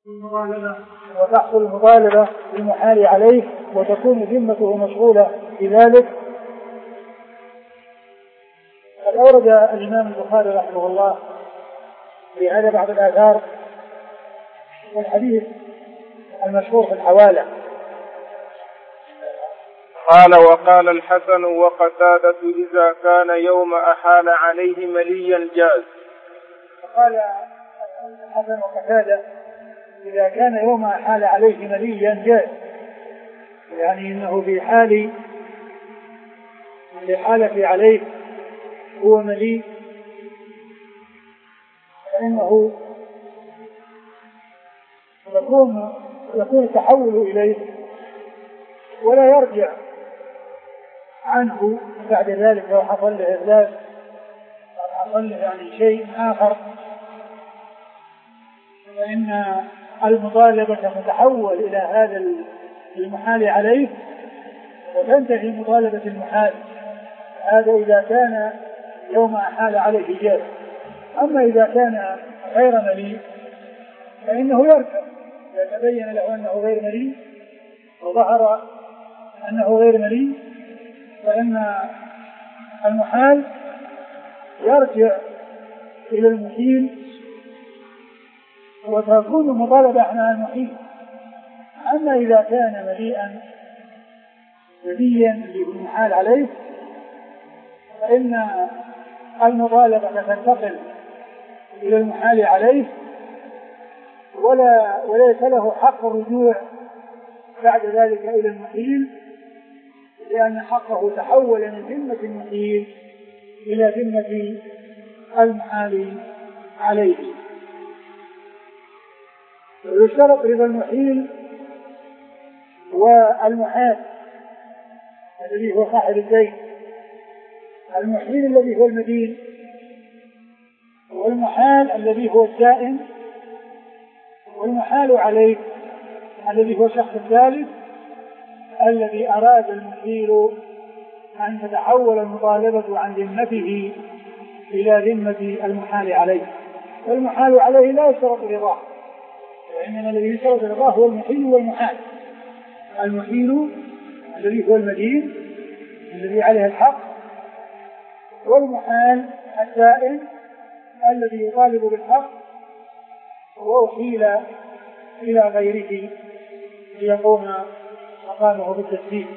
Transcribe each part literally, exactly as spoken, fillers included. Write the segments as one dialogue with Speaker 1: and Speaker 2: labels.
Speaker 1: وتحصل المطالبة بالمحال عليه وتكون ذمته مشغولة بذلك. قد أورد الإمام البخاري رحمه الله في هذا بعض الآثار والحديث المشهور في الحوالة.
Speaker 2: قال وقال الحسن وقتادة إذا كان يوم أحال عليه مليا جاز.
Speaker 1: قال الحسن وقتادة إذا كان يوم أحال عليه مليا جاز، يعني إنه في حال في حالة عليه هو ملي فإنه يكون يكون التحول إليه ولا يرجع عنه بعد ذلك لو حصل له إذلال أو حصل له يعني شيء آخر، فإن المطالبة تتحول إلى هذا المحال عليه وتنتهي مطالبة المحال. هذا إذا كان يوم أحال عليه جاز. أما إذا كان غير مليء فإنه يرجع إذا تبين له أنه غير مليء وظهر أنه غير مليء فإن المحال يرجع إلى المحيل وتكون المطالبة عن المحيل. أما إذا كان مليئا مليا بالمحال عليه فإن المطالبة تنتقل إلى المحال عليه ولا وليس له حق الرجوع بعد ذلك إلى المحيل، لأن حقه تحول من ذمة المحيل إلى ذمة المحال عليه. ويشترط رضا المحيل والمحال الذي هو صاحب الدين، المحيل الذي هو المدين والمحال الذي هو الدائن والمحال عليه الذي هو شخص الثالث الذي أراد المحيل أن تتحول المطالبة عن ذمته إلى ذمة المحال عليه. والمحال عليه لا يشترط رضاه، وإنما الذي يشترط رضاه هو المحيل والمحال. المحيل الذي هو المدين الذي عليه الحق، والمحال الدائن الذي يطالب بالحق وأحيل إلى غيره ليقوم مقامه بالتسليم.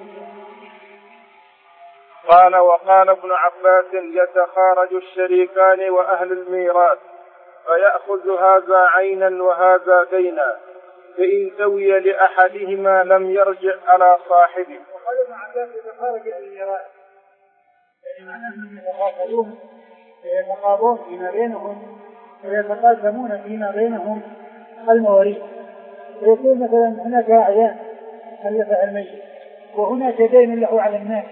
Speaker 2: قال وقال ابن عباس يتخارج الشريكان وأهل الميراث فيأخذ هذا عينا وهذا دينا، فإن سوي لأحدهما لم يرجع على صاحبه.
Speaker 1: وقال ابن عباس يتخارج أهل الميراث يعني معناه أنهم يتخاصمون ويتقاضون فيما بينهم ويتقاسمون فيما بينهم المواريث، ويقول مثلا هناك أعيان خلفها الميت وهناك دين له على الناس،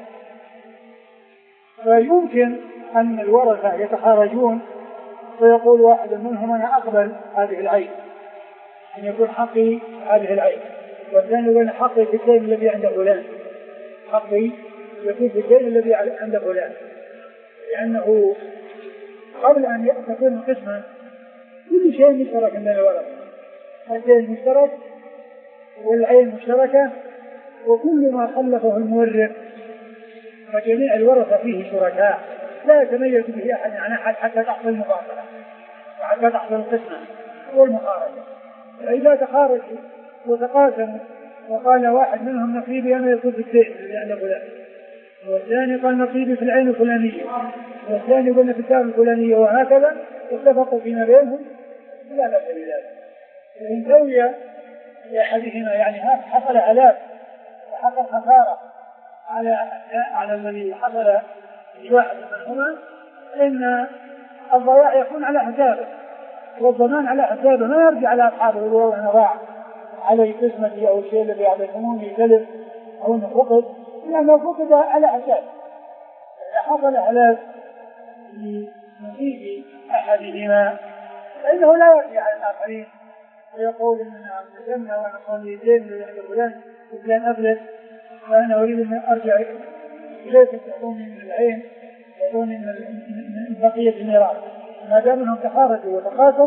Speaker 1: فيمكن أن الورثة يتخارجون ويقول واحد منهم أنا أقبل هذه العين أن يكون حقي هذه العين، والثاني يقول حقي في الدين الذي عند فلان، حقي يكون في الدين الذي عند فلان، لأنه قبل أن يكون قسما كل شيء مشترك بين الورثة، الدين مشترك والعين مشتركة وكل ما خلفه المورث فجميع الورثة فيه شركاء لا يتميز به أحد عن أحد حتى تحصل المفاصلة وحتى تحصل القسمة والمخارجة. فإذا تخارجوا وتقاسموا وقال واحد منهم نصيبي أنا يكون في الدين الذي عند فلان، والثاني قال نصيبي في العين الفلانية، والثاني قلنا في الدار الفلانية، وهكذا اتفقوا فيما بينهم لا بأس بذلك. وإن سوي لأحدهما يعني حصل آلاف وحصل خسارة على على الذي حصل لواحد منهما إن الضياع يكون على حسابه والضمان على حسابه، ما يرجع على أصحابه يقولوا أنا ضاع علي قسمتي أو الشيء الذي يعطيكموني كذب أو أنه فقد، لأنه فقد على حسابه. إذا حصل آلاف لنصيب أحدهما فإنه لا يرجع على الآخرين ويقول إننا مسلمنا ونصلي الدين لأن فلان وفلان أفلت فأنا أريد أن أرجع إليك تعطوني من العين تعطوني من بقية الميراث. ما دام أنهم تخارجوا وتقاسموا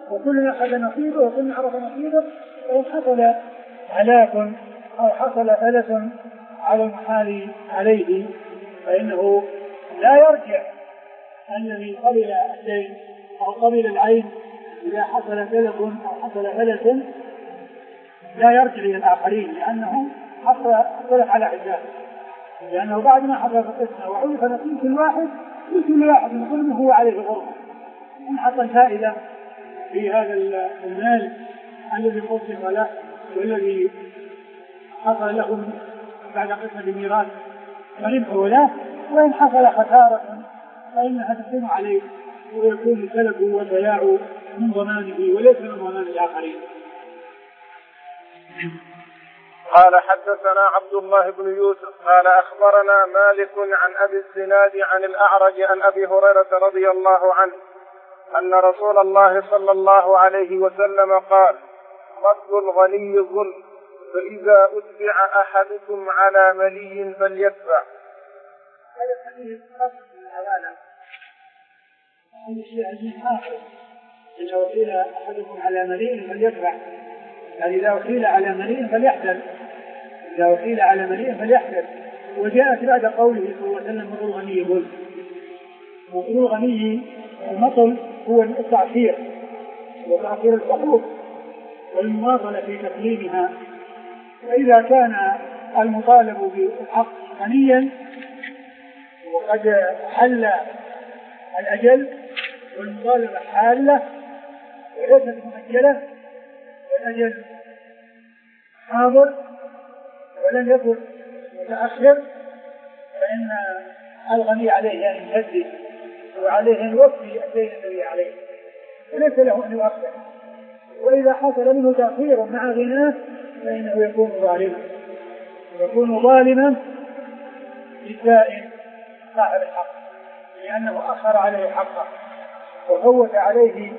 Speaker 1: وكل أخذ نصيبه وكل عرف نصيبه. وإن حصل هلاك أو حصل فلس على المحال عليه فإنه لا يرجع الذي قبل الدين أو قبل العين إذا حصل تلف أو حصل فلس لا يرجع إلى الآخرين لأنه حصل تلف على حسابه، لأنه بعد ما حصل القسمة وعرف نصيب كل واحد كل واحد من ظلمه هو عليه غرمة. إن حصل فائدة في هذا المال الذي قسم له والذي حصل له بعد قسمة الميراث فربح له، وإن حصل خسارة فإنها تكون عليه ويكون السلب والضياع من ضمانه وليس من ضمان الآخرين.
Speaker 2: قال حدثنا عبد الله بن يوسف قال أخبرنا مالك عن أبي الزناد عن الأعرج عن أبي هريرة رضي الله عنه أن رسول الله صلى الله عليه وسلم قال: قتل الغني ظلم، فإذا أتبع أحدكم على ملي فليتبع.
Speaker 1: هذا الحديث قصد الحوالة هذا الشيء عزيز آخر، إذا أتيل أحدكم على ملي فليتبع، يعني إذا أتيل على ملي فليحتل، إذا أتيل على ملي فليحتل. وجاءت بعد قوله صلى الله عليه وسلم: مطل الغني ظلم. مطل الغني المطل هو التعثير وتعثير الحقوق والمواصلة في تسليمها. فإذا كان المطالب بالحق غنيا وقد حل الأجل والمطالبة حالة وليست مؤجلة والأجل حاضر ولم يكن متأخر، فإن الغني عليه أن يسدد وعليه أن يوفي الدين الذي عليه وليس له أن يؤخر. وإذا حصل منه تأخير مع غناه فإنه يكون ظالما، يكون ظالما للدائن صاحب الحق، لأنه أخر عليه حقه وفوت عليه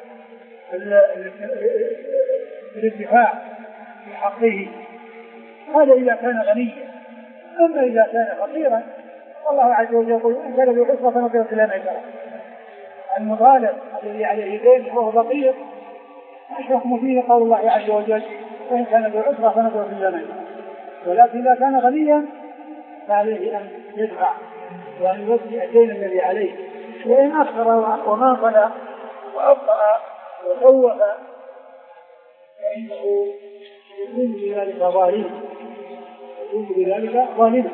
Speaker 1: الانتفاع بحقه. هذا إذا كان غنيا. أما إذا كان فقيرا والله عز وجل يقول: إن كان ذو عسرة فنظرة إلى ميسرة. المطالب الذي عليه دين وهو فقير الحكم فيه قول الله عز وجل: وإن كان ذو عسرة فنظرة إلى ميسرة. ولكن إذا كان غنيا فعليه أن يدفع وأن يوفي الدين الذي عليه. وإن أخر وماطل وأبطأ وخوف فإنه يكون بذلك ظالما، يكون بذلك ظالما.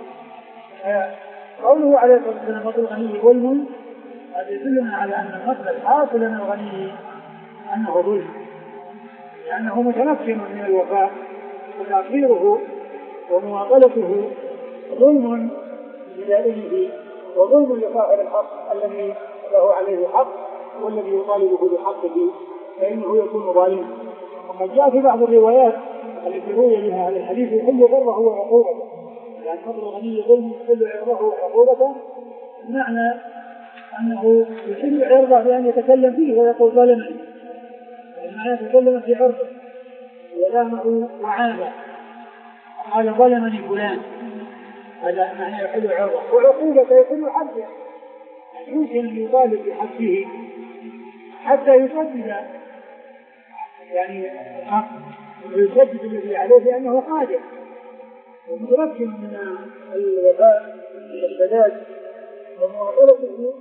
Speaker 1: قوله عليه الصلاة والسلام: مطل الغني ظلم، هذا يدلنا على أن المطلب الحاصل من الغني أنه ظلم، لأنه متمكن من الوفاء، وتأخيره ومواصلته ظلم لدائنه وظلم لصاحب الحق الذي له عليه حق والذي يطالبه بحقه، فإنه يكون ظالما. وقد جاء في بعض الروايات التي روي منها هذا الحديث: يحل عرضه وعقوبته، يعني مطل الغني ظلم يحل عرضه وعقوبته، بمعنى أنه يحل عرضه بأن يتكلم فيه ويقول ظلمني، بمعنى يتكلم في عرضه ولامه وعابه قال ظلمني فلان، هذا معنى يحل عرضه. وعقوبته يحل حقه، يمكن أن يطالب بحقه حتى يسدد، يعني يسدد الذي عليه لأنه قادر ومتمكن من الوفاء والسداد ومواصلته،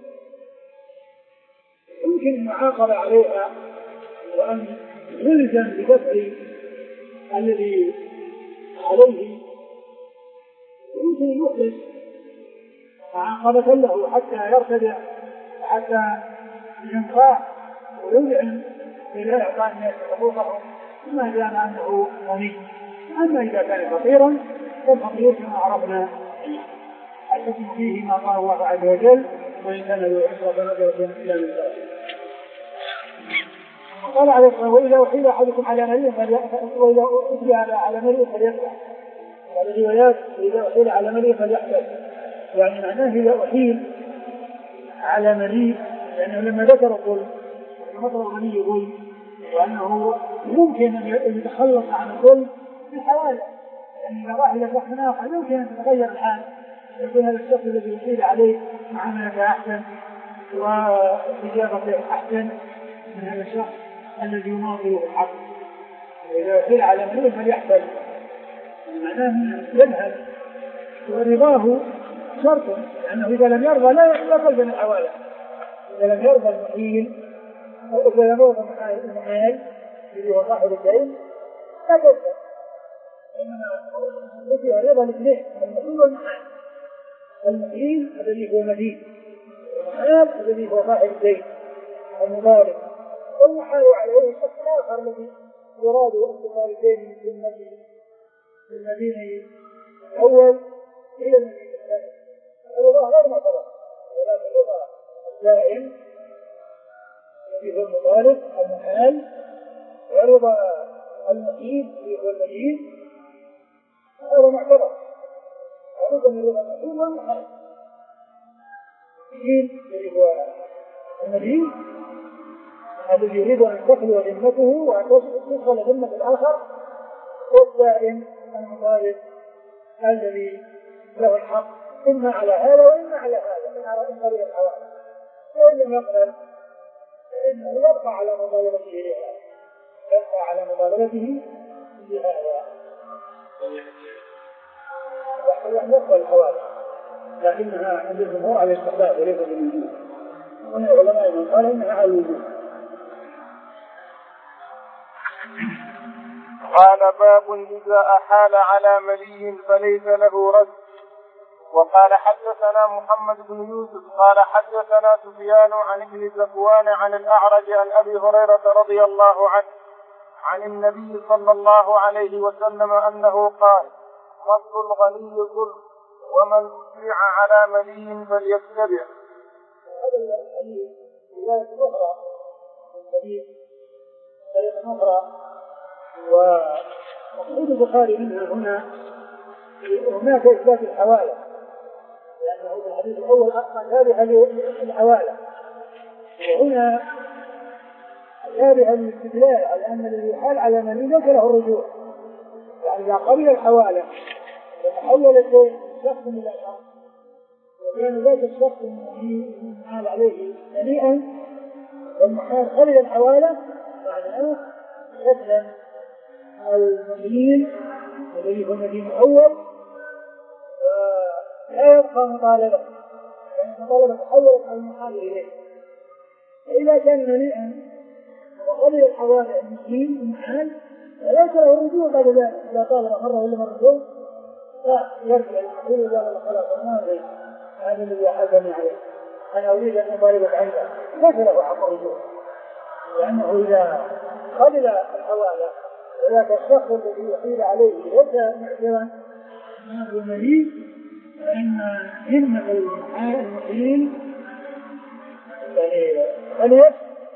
Speaker 1: يمكن المعاقبة عليها وأن يلزم بدفع الذي عليه، يمكن أن يخلص معاقبة له حتى يرتدع حتى ينفع ويذعن إلى إعطاء الناس حقوقهم ما دام أنه غني. أما إذا كان فقيرا فالفقير كما عرفنا الحكم فيه ما قال الله عز وجل: وإن كان ذو عسرة فنظرة إلى ميسرة. قال عليه الصلاة والسلام: وإذا أحيل أحدكم على مليء وإذا أتبع على مليء فليتبع. هذه الروايات: إذا أحيل على مليء فليحتل، يعني معناه إذا أحيل على مليء، لأنه لما ذكر الظلم مطل الغني ظلم وأنه ممكن أن يتخلص عن الظلم بالحوالة، يعني إذا راح إلى شخص آخر يمكن أن تتغير الحال، يكون هذا الشخص الذي يحيل عليه معاملته أحسن وإجابته أحسن من هذا الشخص. الذي يناظره الحق. وإذا قيل على مليء فليحصل معناه يذهب، ورضاه شرط، لأنه إذا لم يرضى لا يقبل من الحوالة. إذا لم يرضى المحيل أو إذا لم يرضى المحال الذي هو صاحب الدين لا تقبل، إنما يجب الرضا الاثنين، المحيل والمحال. المحيل الذي هو مدين، والمحال الذي هو صاحب الدين المضارب، والمحال عليه الشخص الآخر الذي يراد انتقال الدين في المدينة الأول إلى المدينة الثانية. الرضا غير معتبر، ولكن الرضا الدائم الذي هو المضارب المحال، ورضا المحيل الذي هو المدين هذا معتبر. ورضا الرضا المحيل والمحال، المحيل الذي هو المدين الذي يريد أن تخلو ذمته وأن تدخل ذمة الآخر، والدائم المضارب الذي له الحق إما على هذا وإما على هذا من طريق الحوالي. فإن لم يقبل فإنه يبقى على مطالبته لهذا، يبقى على مطالبته لهذا يحتاج أن يقبل الحوالي، لكنها عند الجمهور على الاستحباب وليس بالوجوب، ومن العلماء من قال إنها على الوجوب.
Speaker 2: قال باب إذا أحال على ملي فليس له رد. وقال حدثنا محمد بن يوسف قال حدثنا سفيان عن ابن زكوان عن الأعرج عن أبي هريرة رضي الله عنه عن النبي صلى الله عليه وسلم أنه قال: مصر الغني ظلم، ومن أطيع على ملي فليتبع.
Speaker 1: هذا الحديث رواية أخرى من حديث طريقة أخرى، ومقصود البخاري منه هنا هناك إثبات الحوالة، لأنه في الحديث الأول تابع للحوالة، وهنا تابع للاستدلال على أن الذي يحال على من ليس له الرجوع. يعني إذا قبل الحوالة وتحول الدين شخص إلى شخص، وكان ذاك الشخص المحال عليه مليئا والمحال قبل الحوالة، معناه يسلم المدين الذي هو المدين الأول لا يبقى مطالبة، يعني مطالبة تحولت على المحال إليه. فإذا كان مليئا وقبل الحوالة المدين المحال فليس له رجوع بعد ذلك. إذا طالب مرة ولا مرتين لا يرجع المحيل وقال خلاص ما هذا الذي أحبني عليه، أنا أريد أن أطالبك عنده، ليس له حق الرجوع، لأنه إذا قبل الحوالة وذاك الشخص الذي يحيل عليه ليس معتبرا هذا المليء، فإن همة المحيل يعني غليت،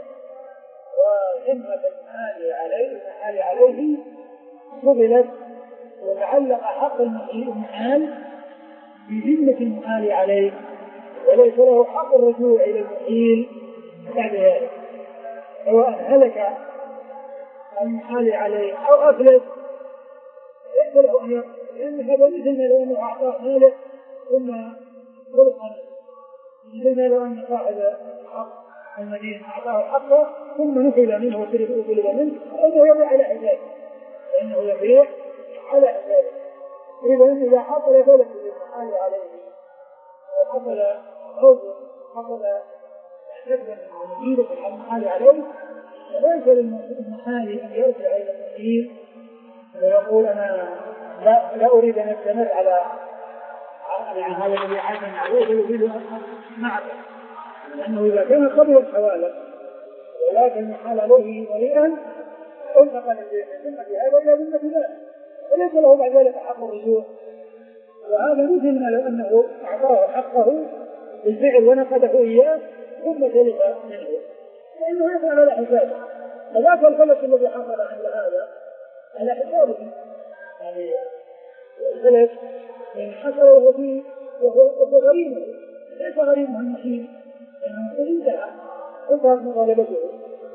Speaker 1: وهمة المحال عليه المحال عليه قبلت، وتعلق حق المحال بذمة المحال عليه، وليس له حق الرجوع إلى المحيل بعد ذلك، سواء هلك المحال عليه أو أفلس ليس له أن يقبل، لأن هذا مثل لو أنه أعطاه مالك ثم خلقا، مثل لو أن صاحب حق المدينة أعطاه حقه ثم نفل منه وطلب منه، فإنه يبيع على حسابه، فإنه يبيع على حسابه. إذا إذا حصل فلك للمحال عليه وحصل عذر حصل نسبة مدينة المحال عليه، فليس للمحال أن يرجع إلى المحيل ويقول أنا لا, لا أريد أن أستمر على هذا الذي حاكم عليه ويريد أن معه، لأنه إذا كان قبل الحوالة ولكن المحال عليه وليئا انتقل الذمة هذا إلى ذمة ذلك، وليس له بعد ذلك حق الرجوع. وهذا مثل ما لو أنه أعطاه حقه بالفعل ونقده إياه ثم تلف منه، لأنه يفعل على حسابه، فذاك الفلس الذي حصل عند هذا على حسابه، يعني الفلس من حصل وهو فيه وهو غريمه، ليس غريمه المحيل، لأنه انتهى انتهت مطالبته.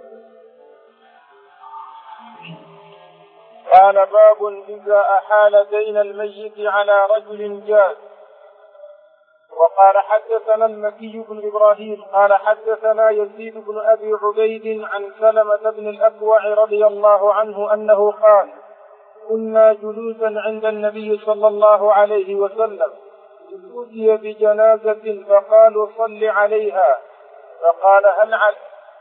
Speaker 2: قال باب إذا أحال دين الميت على رجل جاز. وقال حدثنا المكي بن إبراهيم قال حدثنا يزيد بن أبي عبيد عن سلمة بن الأكوع رضي الله عنه أنه قال كنا جلوسا عند النبي صلى الله عليه وسلم أتي بجنازة فقالوا صل عليها فقال هل على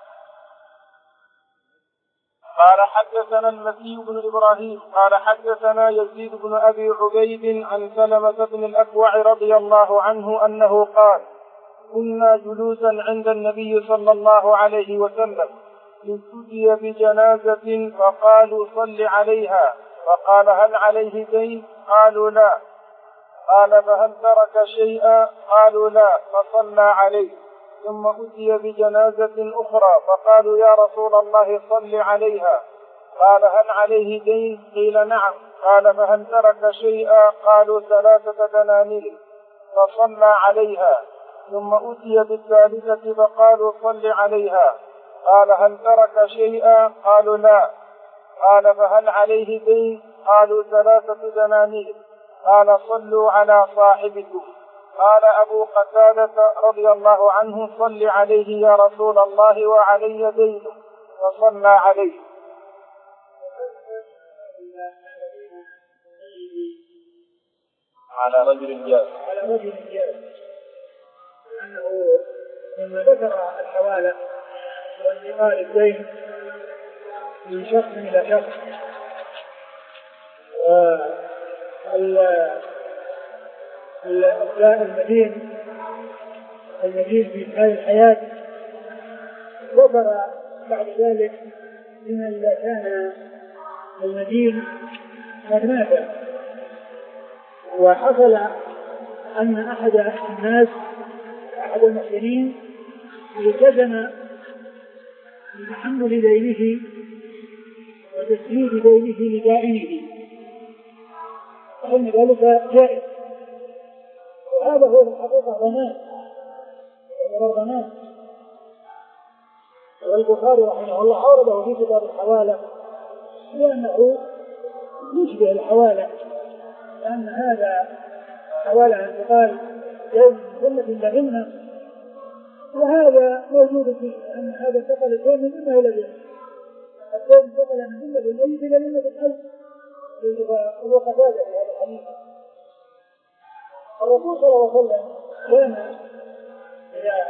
Speaker 2: قال حدثنا المكي بن إبراهيم قال حدثنا يزيد بن أبي عبيد عن سلمة بن الأكوع رضي الله عنه أنه قال كنا جلوسا عند النبي صلى الله عليه وسلم أتي بجنازة فقالوا صل عليها فقال هل عليه دين؟ قالوا لا. قال فهل ترك شيئا؟ قالوا لا. فصلى عليه. ثم أتي بجنازة أخرى فقالوا يا رسول الله صل عليها. قال هل عليه دين؟ قيل نعم. قال فهل ترك شيئا؟ قالوا ثلاثة دنانير. فصلى عليها. ثم أتي بالثالثة فقالوا صل عليها. قال هل ترك شيئا؟ قالوا لا. قال فهل عليه دين؟ قالوا ثلاثة دنانير. قال صلوا على صاحبكم. قال أبو قتادة رضي الله عنه صل عليه يا رسول الله وعلي دينه. فصلى عليه. على رجل جاء
Speaker 1: على رجل جاء أنه لما ذكر الحوالة وانتقال الدين من شخص إلى شخص المدين المدين في هذه الحياة ذكر بعد ذلك من إذا كان المدين قد مات وحصل أن أحد الناس أحد المسلمين التزم بتحمل دينه وتسديد دينه لدائنه فإن ذلك جائز وهذا هو الحقيقة ضمان ضمان والبخاري رحمه الله أورده في كتاب الحوالة لأنه يشبه الحوالة لأن هذا حوالة انتقال يوم ذمة إلى ذمة وهذا موجود فيه أن هذا انتقل الدين من ذمة إلى ذمة الدين انتقل من ذمة الميت إلى ذمة الحي هو قتادة في هذا الحديث. الرسول صلى الله عليه وسلم كان إذا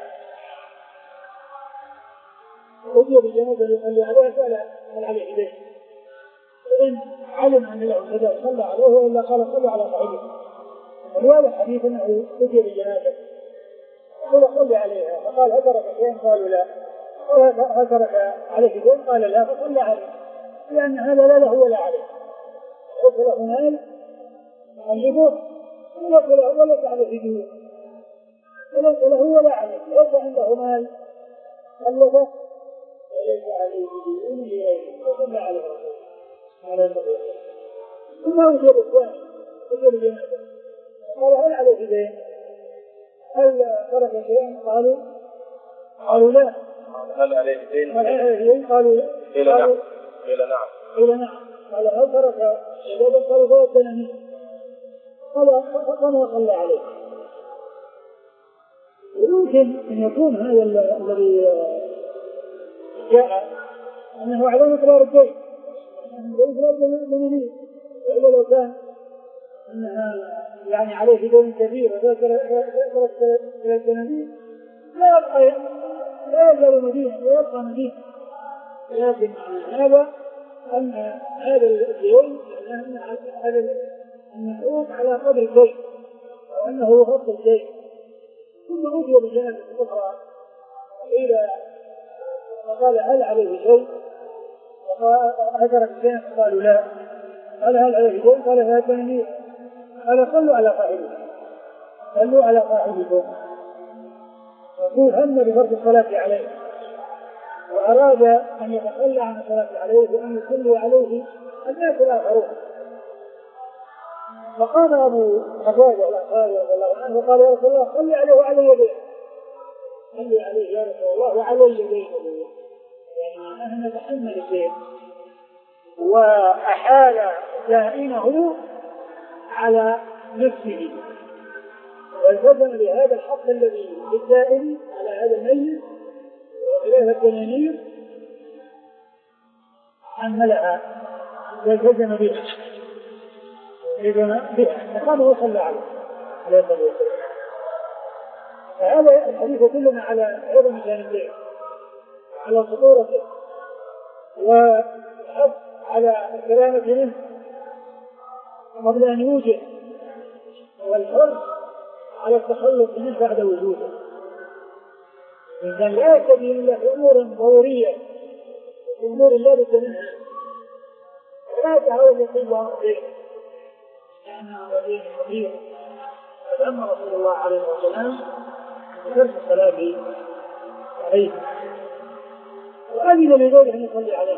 Speaker 1: أتي بالجنازة يصلي عليها سأل هل عليه دين فإن علم أن له كذا صلى عليه وإلا قال صلى على صاحبه. ولهذا الحديث أنه أتي بالجنازة قال صلي عليها فقال هل ترك شيئا؟ قالوا لا. هل ترك عليه دين؟ قال لا. فصلى عليه لأن هذا لا له ولا عليه حيث له مال يعلمه وليس عليه دين وليس له ولا عليه ليس عنده مال ألفه وليس عليه دين لغيره فصلى عليه هذا النبي. ثم أجيب الثاني أجيب الجنازة قال هل عليه دين؟ هل ترك شيئا؟ قالوا قالوا لا.
Speaker 2: هل عليه دين؟
Speaker 1: هل عليه دين؟ قالوا
Speaker 2: قيل نعم. قيل نعم.
Speaker 1: قيل نعم. قال هل ترك شيئا؟ قالوا ثلاث دنانير. قال فقام وصلى عليه. ويمكن أن يكون هذا الذي جاء أنه على مقدار الدين أنه ليس دنانير وإلا لو كان أنها يعني عليه دين كبير وثلاث دنانير لا يبقى لا يزال مدينة لا يبقى مدينة. لكن هذا أن هذا الدين هذا المسؤول على قدر الدين وأنه يغطي الدين. ثم أتي بجنازة أخرى إلى فقال هل عليه شيء؟ فأدرك الدين فقالوا لا. قال هل عليه دين؟ قال ثلاث دنانير. قال صلوا على صاحبكم صلوا على صاحبكم. رسول هم بفرض الصلاة عليه وأراد أن يتخلى عن الصلاة عليه وأن يصلوا عليه الناس الآخرون. فقام أبو قتادة الأنصاري رضي الله عنه وقال يا رسول الله صلي عليه وعلي يديه. صلي عليه يا رسول الله وعلي يديه. يعني نحن نتحمل الدين وأحال دائنه على نفسه والتزم بهذا الحق الذي للسائل على هذا الميت وخلاف الدنانير حملها والتزم بها التزم بها فقام وصلى عليه عليه الصلاة والسلام. فهذا الحديث يدلنا على عظم شأن الليل، على خطورته، والحث على الكرامة منه قبل أن يوجد، والحرص على التخلص منه بعد وجوده. الإنسان لا يستبين إلا في أمور ضرورية، أمور لا بد منها، ولا يتعود يطيب عليه لأنه وليه خطير. فأما رسول الله عليه الصلاة والسلام بترك الصلاة عليه وأذن لذلك أن يصلي عليه،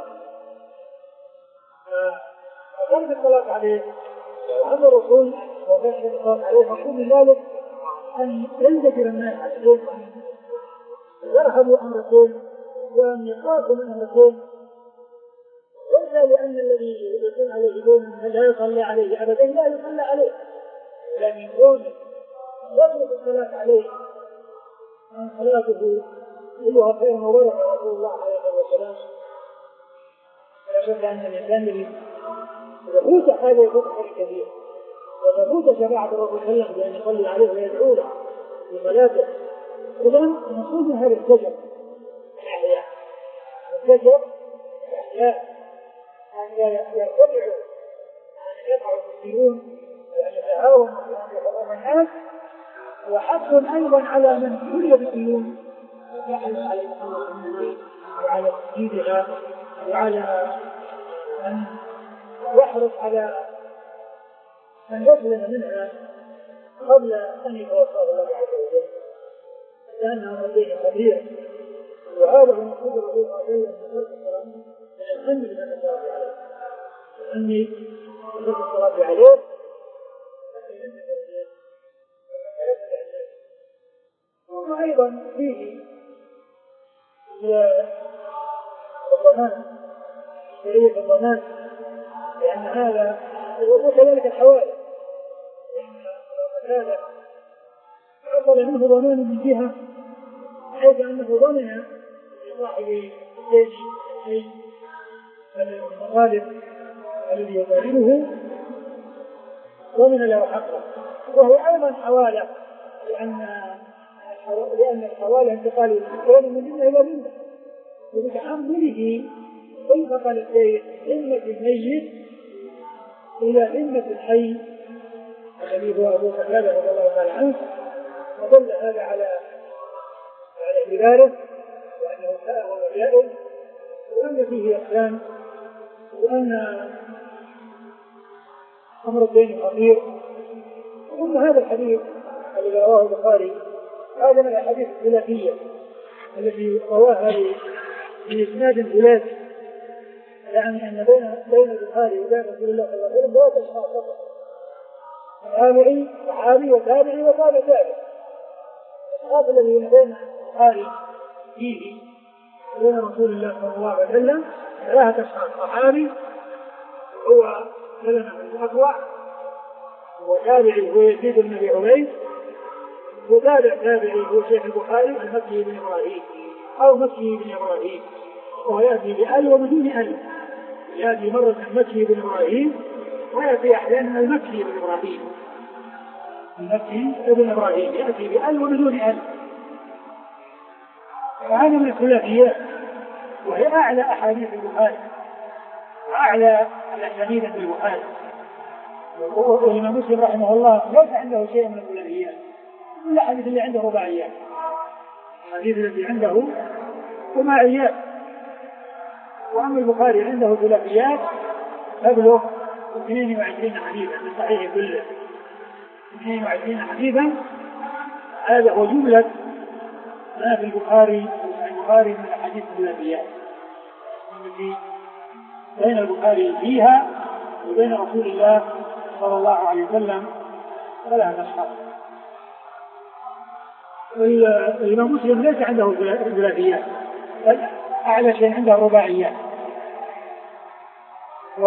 Speaker 1: فترك الصلاة عليه وأما الرسول وفتح الصلاة عليه مطلوب من ذلك أن ينذكر الناس عليه، يرحبوا أمركم وأن يخافوا من أمركم، ليس لأن الذي يكون عليه دون لا يصلي عليه أبدا لا يصلى عليه، لكن كونه يطلب الصلاة عليه أن صلاته كلها خير وبركة رسول الله عليه الصلاة والسلام. لا شك أن الإنسان الذي يفوت هذا يفوت خير كبير، ويفوت شفاعة الرسول صلى الله عليه وسلم بأن يصلي عليه ويدعو له في صلاته. إذن المقصود من هذا الزجر الأحياء، الزجر الأحياء أن يرتفعوا، أن يدعوا المسلمون وأن يتعاونوا في أن يحرم الناس، وحق أيضا على من كل المسلمون يحرص على التخلص منها وعلى تسديدها وعلى أن يحرص على أن يسلم منها قبل أن يتوفاه الله عز وجل، لأنها مصير خطير. وهذا هو مقصود الرسول صلى الله عليه وسلم من ترك الصلاة من الهم بمن الصلاة عليه، أني ترك الصلاة عليه وأيضا فيه الضمان، شريعة الضمان، لأن هذا وكذلك الحوادث، هذا حصل منه ضمان من جهة حيث أنه ضمن لصاحب الجيش الشيء المطالب الذي يطالبه، ضمن له حقه، وهو أيضا حوالة، لأن لأن الحوالة انتقال الإنسان من جنة إلى جنة، وبتحمله انتقل الشيء ذمة الميت إلى ذمة الحي الذي هو أبو قتادة رضي الله تعالى عنه، ودل هذا على على كباره وأنه ساء وجائز، وأن فيه إحسان، وأن أمر الدين خطير. ثم هذا الحديث الذي رواه البخاري هذا من الأحاديث الخلافية التي رواها بإسناد ثلاثي، يعني أن بين بين البخاري وبين رسول الله صلى الله عليه وسلم ثلاث أشخاص فقط، تابعي صحابي وتابعي وتابع تابع. الأشخاص الذين بين البخاري فيه بين رسول الله صلى الله عليه وسلم ثلاثة أشخاص، صحابي هو سلمة بن الأكوع، وتابعي هو يزيد بن أبي عبيد، وتابع تابعي هو شيخ البخاري المكي بن إبراهيم أو مكي بن إبراهيم، وهو يأتي بأل وبدون أل، يأتي مرة مكي بن إبراهيم ويأتي أحيانا المكي بن إبراهيم، المكي بن إبراهيم يأتي بأل وبدون أل. فهذا من الخلافيات، وهي أعلى أحاديث البخاري وأعلى الأسانيد في البخاري. والإمام مسلم رحمه الله ليس عنده شيء من الخلافيات، كل الحديث اللي عنده رباعيات، الحديث الذي عنده رباعيات. وأما البخاري عنده ثلاثيات تبلغ اثنين وعشرين حديثا من صحيح كله، اثنين وعشرين حديثا. هذا هو جملة ما في البخاري البخاري من الحديث الثلاثيات التي بين البخاري فيها وبين رسول الله صلى الله عليه وسلم ولا نشخص. الإمام مسلم ليس عنده ثلاثيات، بل أعلى شيء عنده رباعيات. و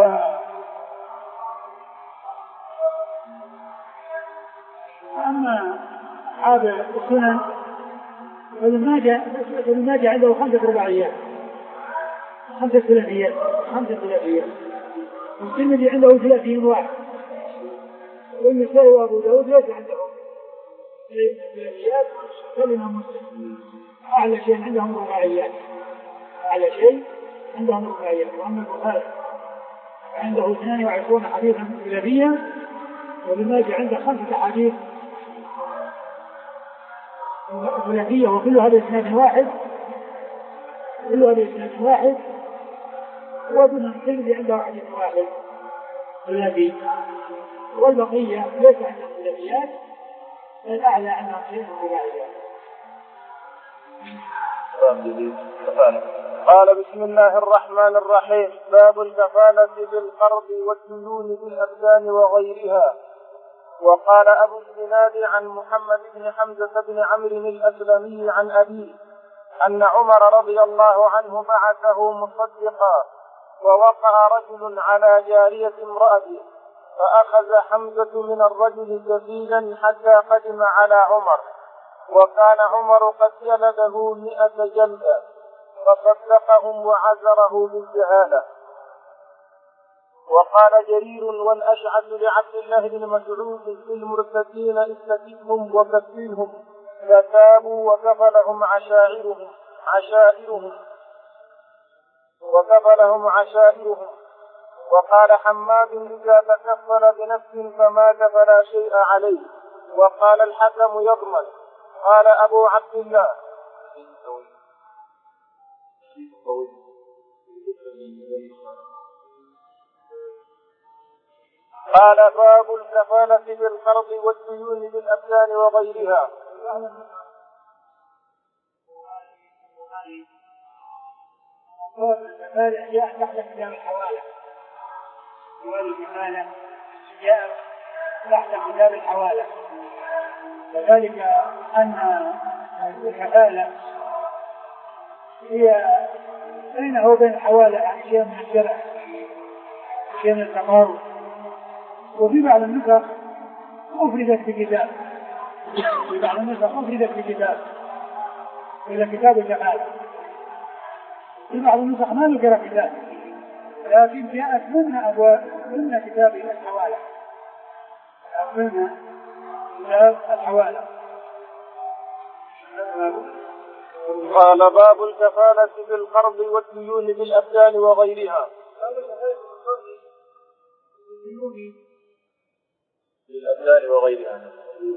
Speaker 1: أما أصحاب السنن ابن ماجه ابن ماجه عنده خمسة رباعيات، خمسة ثلاثيات، خمسة ثلاثيات. والترمذي عنده ثلاثين واحد. والنسائي وأبو داود ليس عندهم ثلاثيات كلمة مسلم. أعلى شيء عندهم رباعيات، أعلى شيء عندهم رباعيات. وأما البخاري عنده اثنين وعشرون حديثا ثلاثيا، وابن ماجه عنده خمسة حديث ثلاثية، وكلها بإسناد واحد، كلها بإسناد واحد. وابن الترمذي عنده حديث واحد ثلاثي، والبقية ليس عندهم ثلاثيات، الأعلى عندهم شيء من الرباعيات.
Speaker 2: قال بسم الله الرحمن الرحيم. باب الكفالة بالقرض والديون بالأبدان وغيرها. وقال أبو الزناد عن محمد بن حمزة بن عمرو الأسلمي عن أبيه أن عمر رضي الله عنه بعثه مصدقا، ووقع رجل على جارية امرأته، فأخذ حمزة من الرجل كفيلا حتى قدم على عمر، وكان عمر قد جلده مئة جلدة، فصدقهم وعذره بالجهالة. وقال جرير والأشعث لعبد الله بن مسعود للمرتدين استكفهم وكفيهم، فتابوا وكفلهم عشائرهم عشائرهم وكفلهم عشائرهم. وقال حماد إذا تكفل بنفس فمات فلا شيء عليه. وقال الحكم يضمن. قال أبو عبد الله قال باب الكفالة بالقرض والديون بالأبدان وغيرها.
Speaker 1: الكفالة جاء تحت كتاب الحوالة، والكفالة جاء تحت كتاب الحوالة، وذلك أن الكفالة هي بينه وبين الحوالة يعني شيء من الشرع، شيء من التقارب. وفي بعض النسخ أفردت بكتاب، في بعض النسخ أفردت بكتاب إلى كتاب الكفالة، في بعض النسخ ما ذكر كتاب، لكن جاءت منها أبواب من كتاب الحوالة، منها كتاب الحوالة.
Speaker 2: قال باب الكفالة بالقرض والديون بالأبدان وغيرها. بالأبدان وغيرها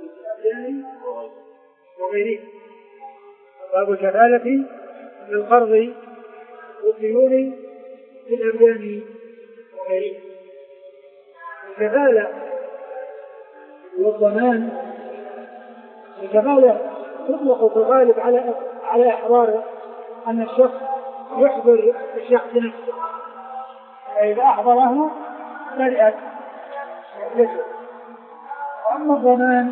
Speaker 1: وغيرها. باب الكفالة بالقرض والديون بالأبدان وغيرها. الكفالة والضمان، الكفالة تطلق في الغالب على على إحضار أن الشخص يحضر الشخص نفسه، فإذا أحضره برئت يده. وأما الضمان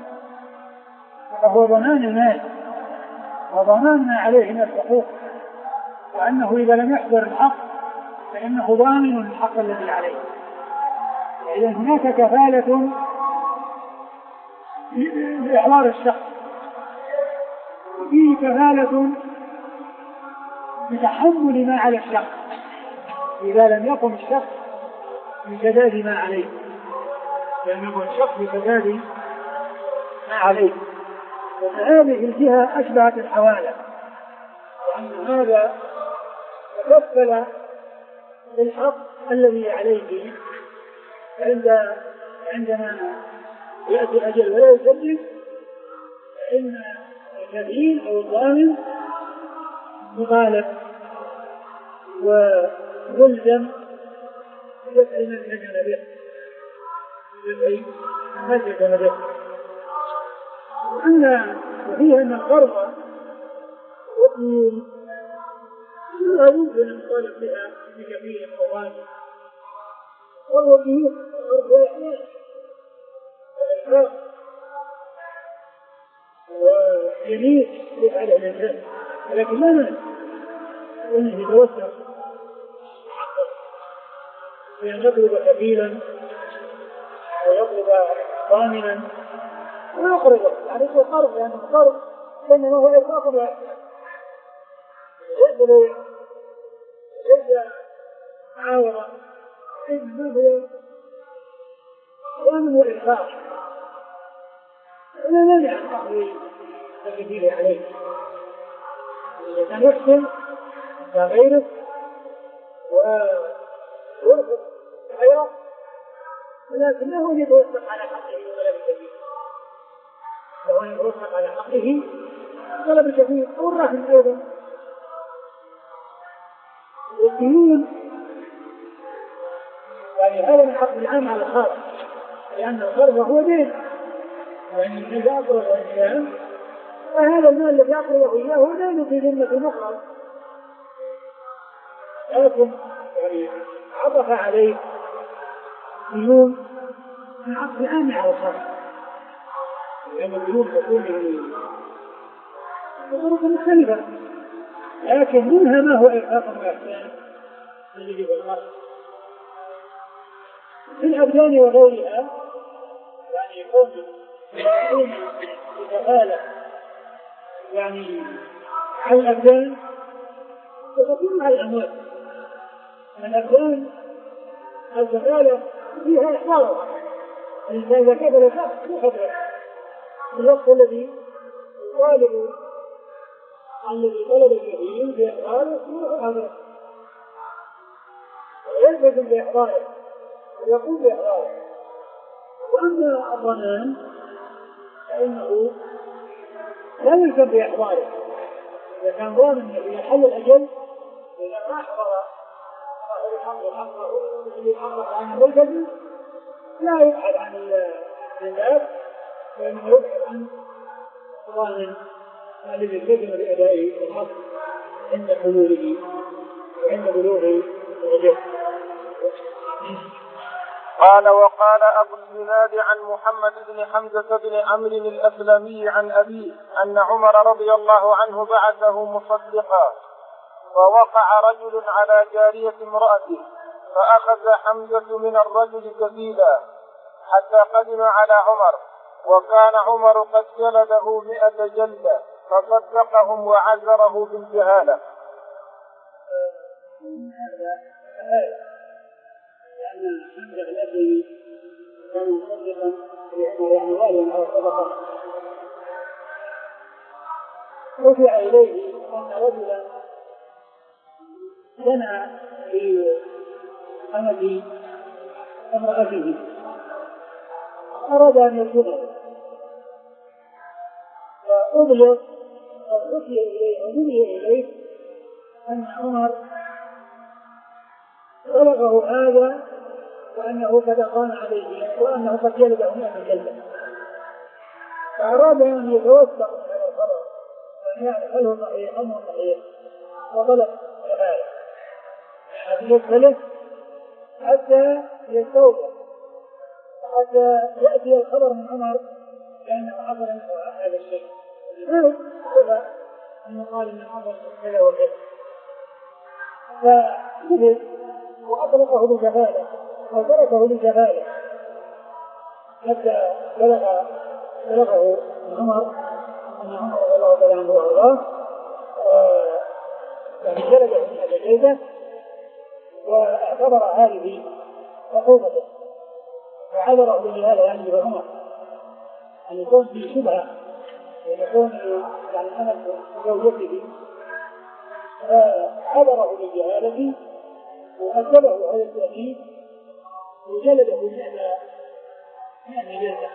Speaker 1: فهو ضمان المال وضمان ما عليه من الحقوق، وأنه إذا لم يحضر الحق فإنه ضامن الحق الذي عليه. إذا هناك كفالة لإحضار الشخص، وفيه كفالة بتحمل ما على الشخص إذا لم يقم الشخص بسداد ما عليه، لم يكن الشخص بسداد ما عليه. وهذه الجهة أشبهت الحوالة، وأن هذا تكفل بالحق الذي عليه، عند عندما يأتي أجل ولا يسدد فإن الكفيل أو الضامن مطالب وملزم بدفع ما سجن به، بدفع ما سجن به. وأن وفيه أن القرض والديون لا يمكن أن يطالب بها بكفيل أو ضامن، والديون القرض والإحياء والإحراق ويمين يفعل الإنسان، ولكن لا نعلم أنه يتوسع بأن يطلب كفيلا ويطلب ضامنا ويقرضه، يعني يصير قرض، لأن يعني القرض إنما هو إرفاق بإحسان. يجب يجب معاورة إنما هو ومن الإرفاق لا مانع من أخذ الكثير عليه. إذا كان يحسن إلى غيره ويرفق غيره، ولكنه يتوثق على حقه وطلب الكثير. لو أن يتوثق على حقه طلب الكثير أو الرحم أيضا. والديون يعني هذا من حق العام على الخاص، لأن القرض هو دين، يعني إذا أقرض الإنسان فهذا المال الذي أقرضه إياه دين في ذمة المقرض، لكن يعني عطف عليه ديون من حق العام على الخاص، لأن الديون تكون يعني بطرق مختلفة، لكن منها ما هو إرفاق وإحسان يجب القرض في الأبدان وغيرها. يعني يكون يكون الكفالة يعني على الأبدان وتكون على الأموال. الأبدان الكفالة فيها إحضارها، الإنسان إذا كفل شخص يخبره الوقت الذي الطالب الذي طلب الكثير بإحضاره يروح حضره ويلتزم بإحضاره ويقوم بإحضاره. وأما الضمان فإنه لا يلزم بإحضاره، إذا كان ضامن في حل الأجل إذا ما أحضر صاحب الحق حقه الذي حقق عن الرجل لا يبحث عن الذات، فإنه يبحث عن ضامن الذي يلزم بأداء الحق عند حلوله وعند بلوغ الأجل.
Speaker 2: قال وقال أبو الزناد عن محمد بن حمزة بن عمرو الأسلمي عن أبيه أن عمر رضي الله عنه بعثه مصدقا، فوقع رجل على جارية امرأته فأخذ حمزة من الرجل كفيلا حتى قدم على عمر، وكان عمر قد جلده مئة جلدة فصدقهم وعذره بالجهالة.
Speaker 1: لأن حمزة الذي كان مصدقا لعمر يعني واليا أو صدقا، رجع إليه أن رجلا جنى في أمد امرأته أراد أن يكونه، فأبلغ أو رفي إليه أو نبي إليه أن عمر بلغه هذا وأنه قد أقام عليه وأنه قد جلده مئة جلدة، فأراد أن يتوثق من هذا الخبر وأن يعرف هل هو صحيح أم هو صحيح، وطلب الكفالة حتى يختلف حتى يستوثق حتى يأتي الخبر من عمر لأنه حصل منه هذا الشيء، لا يستطيع أن يقال أن عمر كذا وكذا، فكذب وأطلقه بالجفالة وتركه بالجفالة حتى بلغ بلغه عمر أن عمر رضي الله تعالى عنه وأرضاه يعني جلده من هذا الجلدة، واعتبر هذه عقوبته وعذره بالجهالة يعني بعمر أن يكون في شبهة أن يكون يعني أمل زوجته، فعذره بالجهالة وأدبه على التأكيد وجلده من هذا يعني جلده.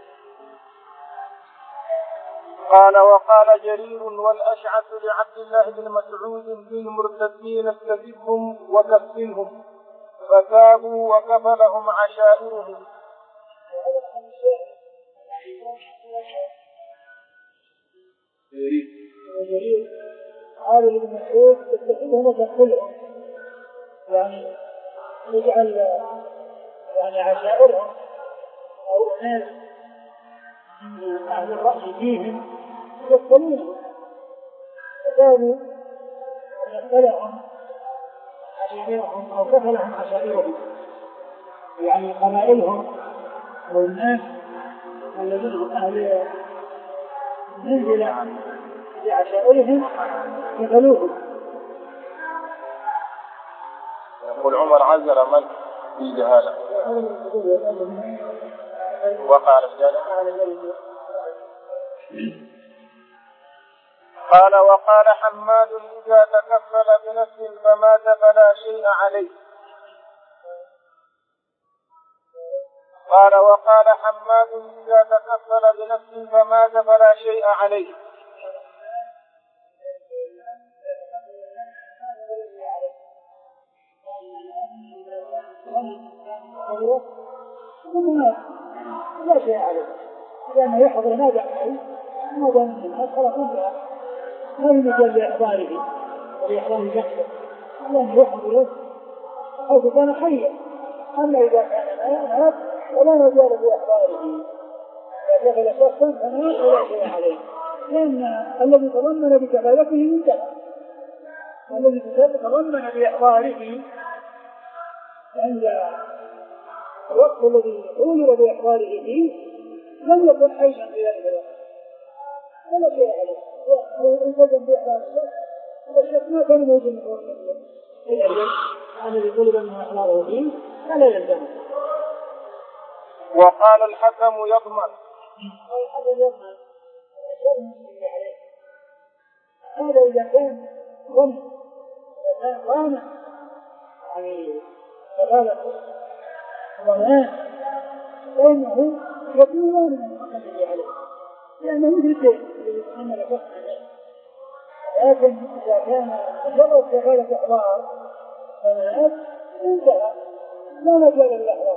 Speaker 2: قال وقال جرير والأشعث لعبد الله بن مسعود في المرتدين استجبهم وكفنهم، فتابوا وكفلهم عشائرهم.
Speaker 1: جرير قال ابن مسعود استجبهم وكفلهم، يعني يجعل يعني عشائرهم أو ناس من أهل الرأي فيهم يكفلونهم، فكانوا يكفلهم عشائرهم أو كفلهم عشائرهم، يعني قبائلهم والناس أن منهم أهل منزلة لعشائرهم يغلوهم.
Speaker 2: يقول عمر عزل من في جهالة وقع رجاله. قال وقال حماد إذا تكفل بنفس فمات فلا شيء عليه. قال وقال حماد إذا تكفل بنفس فمات فلا شيء عليه.
Speaker 1: لا شيء عليه لأنه يحضر نادع عليه ماذا من الناس خلاص انتهى ما يمجل لإحضاره ولإحضاره شخصه لأنه يحضره أو كان خير. أما إذا كان مات ولا مجال لإحضاره دخل شخصا فمات ولا شيء عليه لأن الذي تضمن بكفالته انتهى. الذي تضمن بإحضاره عند الوقت الذي أولد بإحضاره فيه لم يكن حيا في ذلك الوقت ولا شيء عليه. هو التزم بإحضاره والشخص ما كان موجود من وقت الأجل الذي طلب منه إحضاره فيه فلا يلزم.
Speaker 2: وقال الحكم يضمن.
Speaker 1: الحكم يضمن هذا إذا كان ضمن إذا كان ضامن يعني فهذا ضمان فإنه يكون ضامنا من حكم الله عليه لأنه يدرك عمل شخص. لكن إذا كان مجرد كفالة إحضار فمات انتهى لا مجال للإحضار.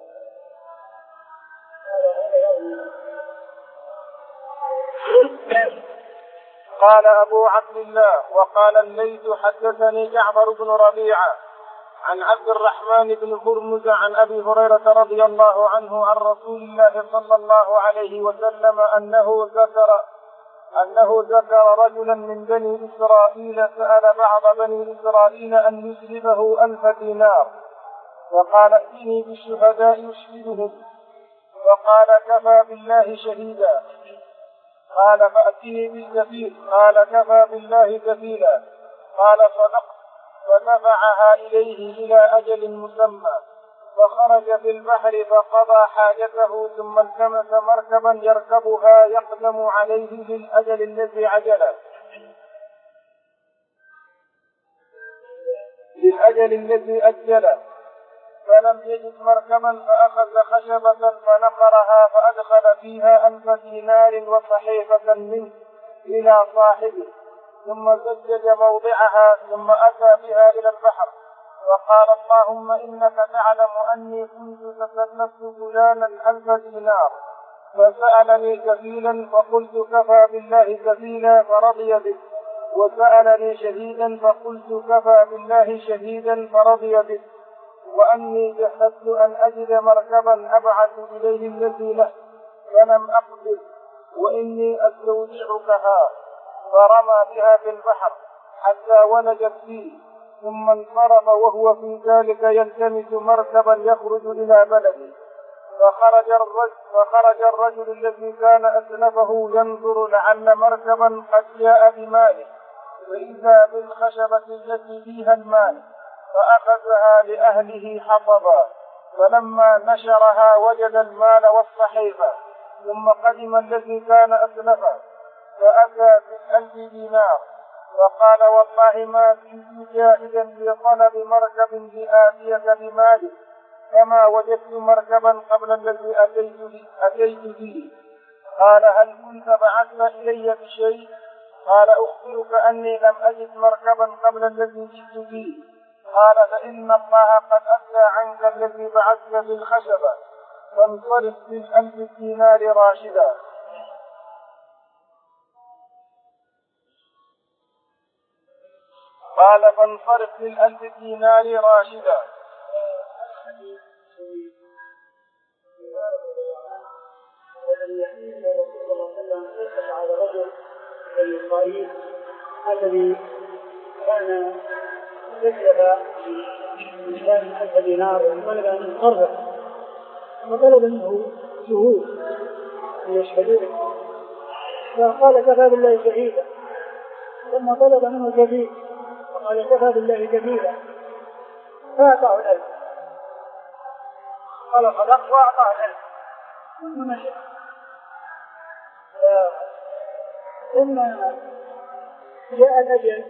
Speaker 2: قال أبو عبد الله وقال الليث حدثني جعفر بن ربيعة عن عبد الرحمن بن هرمز عن أبي هريرة رضي الله عنه عن رسول الله صلى الله عليه وسلم أنه ذكر أنه ذكر رجلا من بني إسرائيل سأل بعض بني إسرائيل أن يسلبه ألف دينار وقال ائتني بالشهداء يشهدهم وقال كفى بالله شهيدا. قال فأتني بالكفيل قال كفى بالله كفيلا. قال صدقت فدفعها إليه إلى أجل مسمى فخرج في البحر فقضى حاجته ثم التمس مركبا يركبها يقدم عليه للأجل الذي عجله للأجل الذي أجله فلم يجد مركبا فأخذ خشبة فنقرها فأدخل فيها ألف دينار وصحيفة منه إلى صاحبه ثم زجج موضعها ثم أتى بها إلى البحر وقال اللهم إنك تعلم أني كنت تسلفت فلانا ألف دينار فسألني كفيلا فقلت كفى بالله كفيلا فرضي به وسألني شهيدا فقلت كفى بالله شهيدا فرضي به وأني جهزت أن أجد مركبا أبعث إليه الذي له فلم أقبل وإني أستودعكها فرمى بها في البحر حتى ولجت فيه ثم انصرف وهو في ذلك يلتمس مركبا يخرج إلى بلده فخرج الرجل, فخرج الرجل الذي كان أسلفه ينظر لعل مركبا قد جاء بماله فإذا بالخشبة التي فيها المال فأخذها لأهله حطبا فلما نشرها وجد المال والصحيفة ثم قدم الذي كان أسلفه فأتى بالألف دينار وقال والله ما كنت جاهدا لطلب مركب لآتيك بمالي فما وجدت مركبا قبل الذي أتيت به. قال هل كنت بعثت إلي بشيء؟ قال أخبرك أني لم أجد مركبا قبل الذي جئت به. قال فإن الله قد أدى عنك الذي بعثت بالخشبة فانصرف بالألف دينار راشدا. قال فانصرف بالألف دينار راشدا.
Speaker 1: على رجل من إسرائيل الذي كان يكتب إنسان ألف دينار وطلب أن يصرف وطلب منه شهود ليشهدون، فقال كفى بالله شهيدا، ثم طلب منه الكفيل وقال كفى بالله كفيلا، فأعطاه الألف، قال صدقت وأعطاه الألف ثم مشى. ثم جاء الأجل،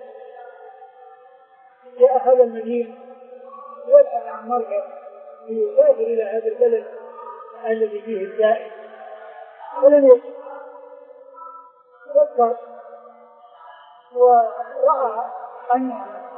Speaker 1: جاء هذا المدين يبحث عن مركب ليسافر إلى هذا البلد الذي فيه الدائم، ولم يجد، فكر ورأى أن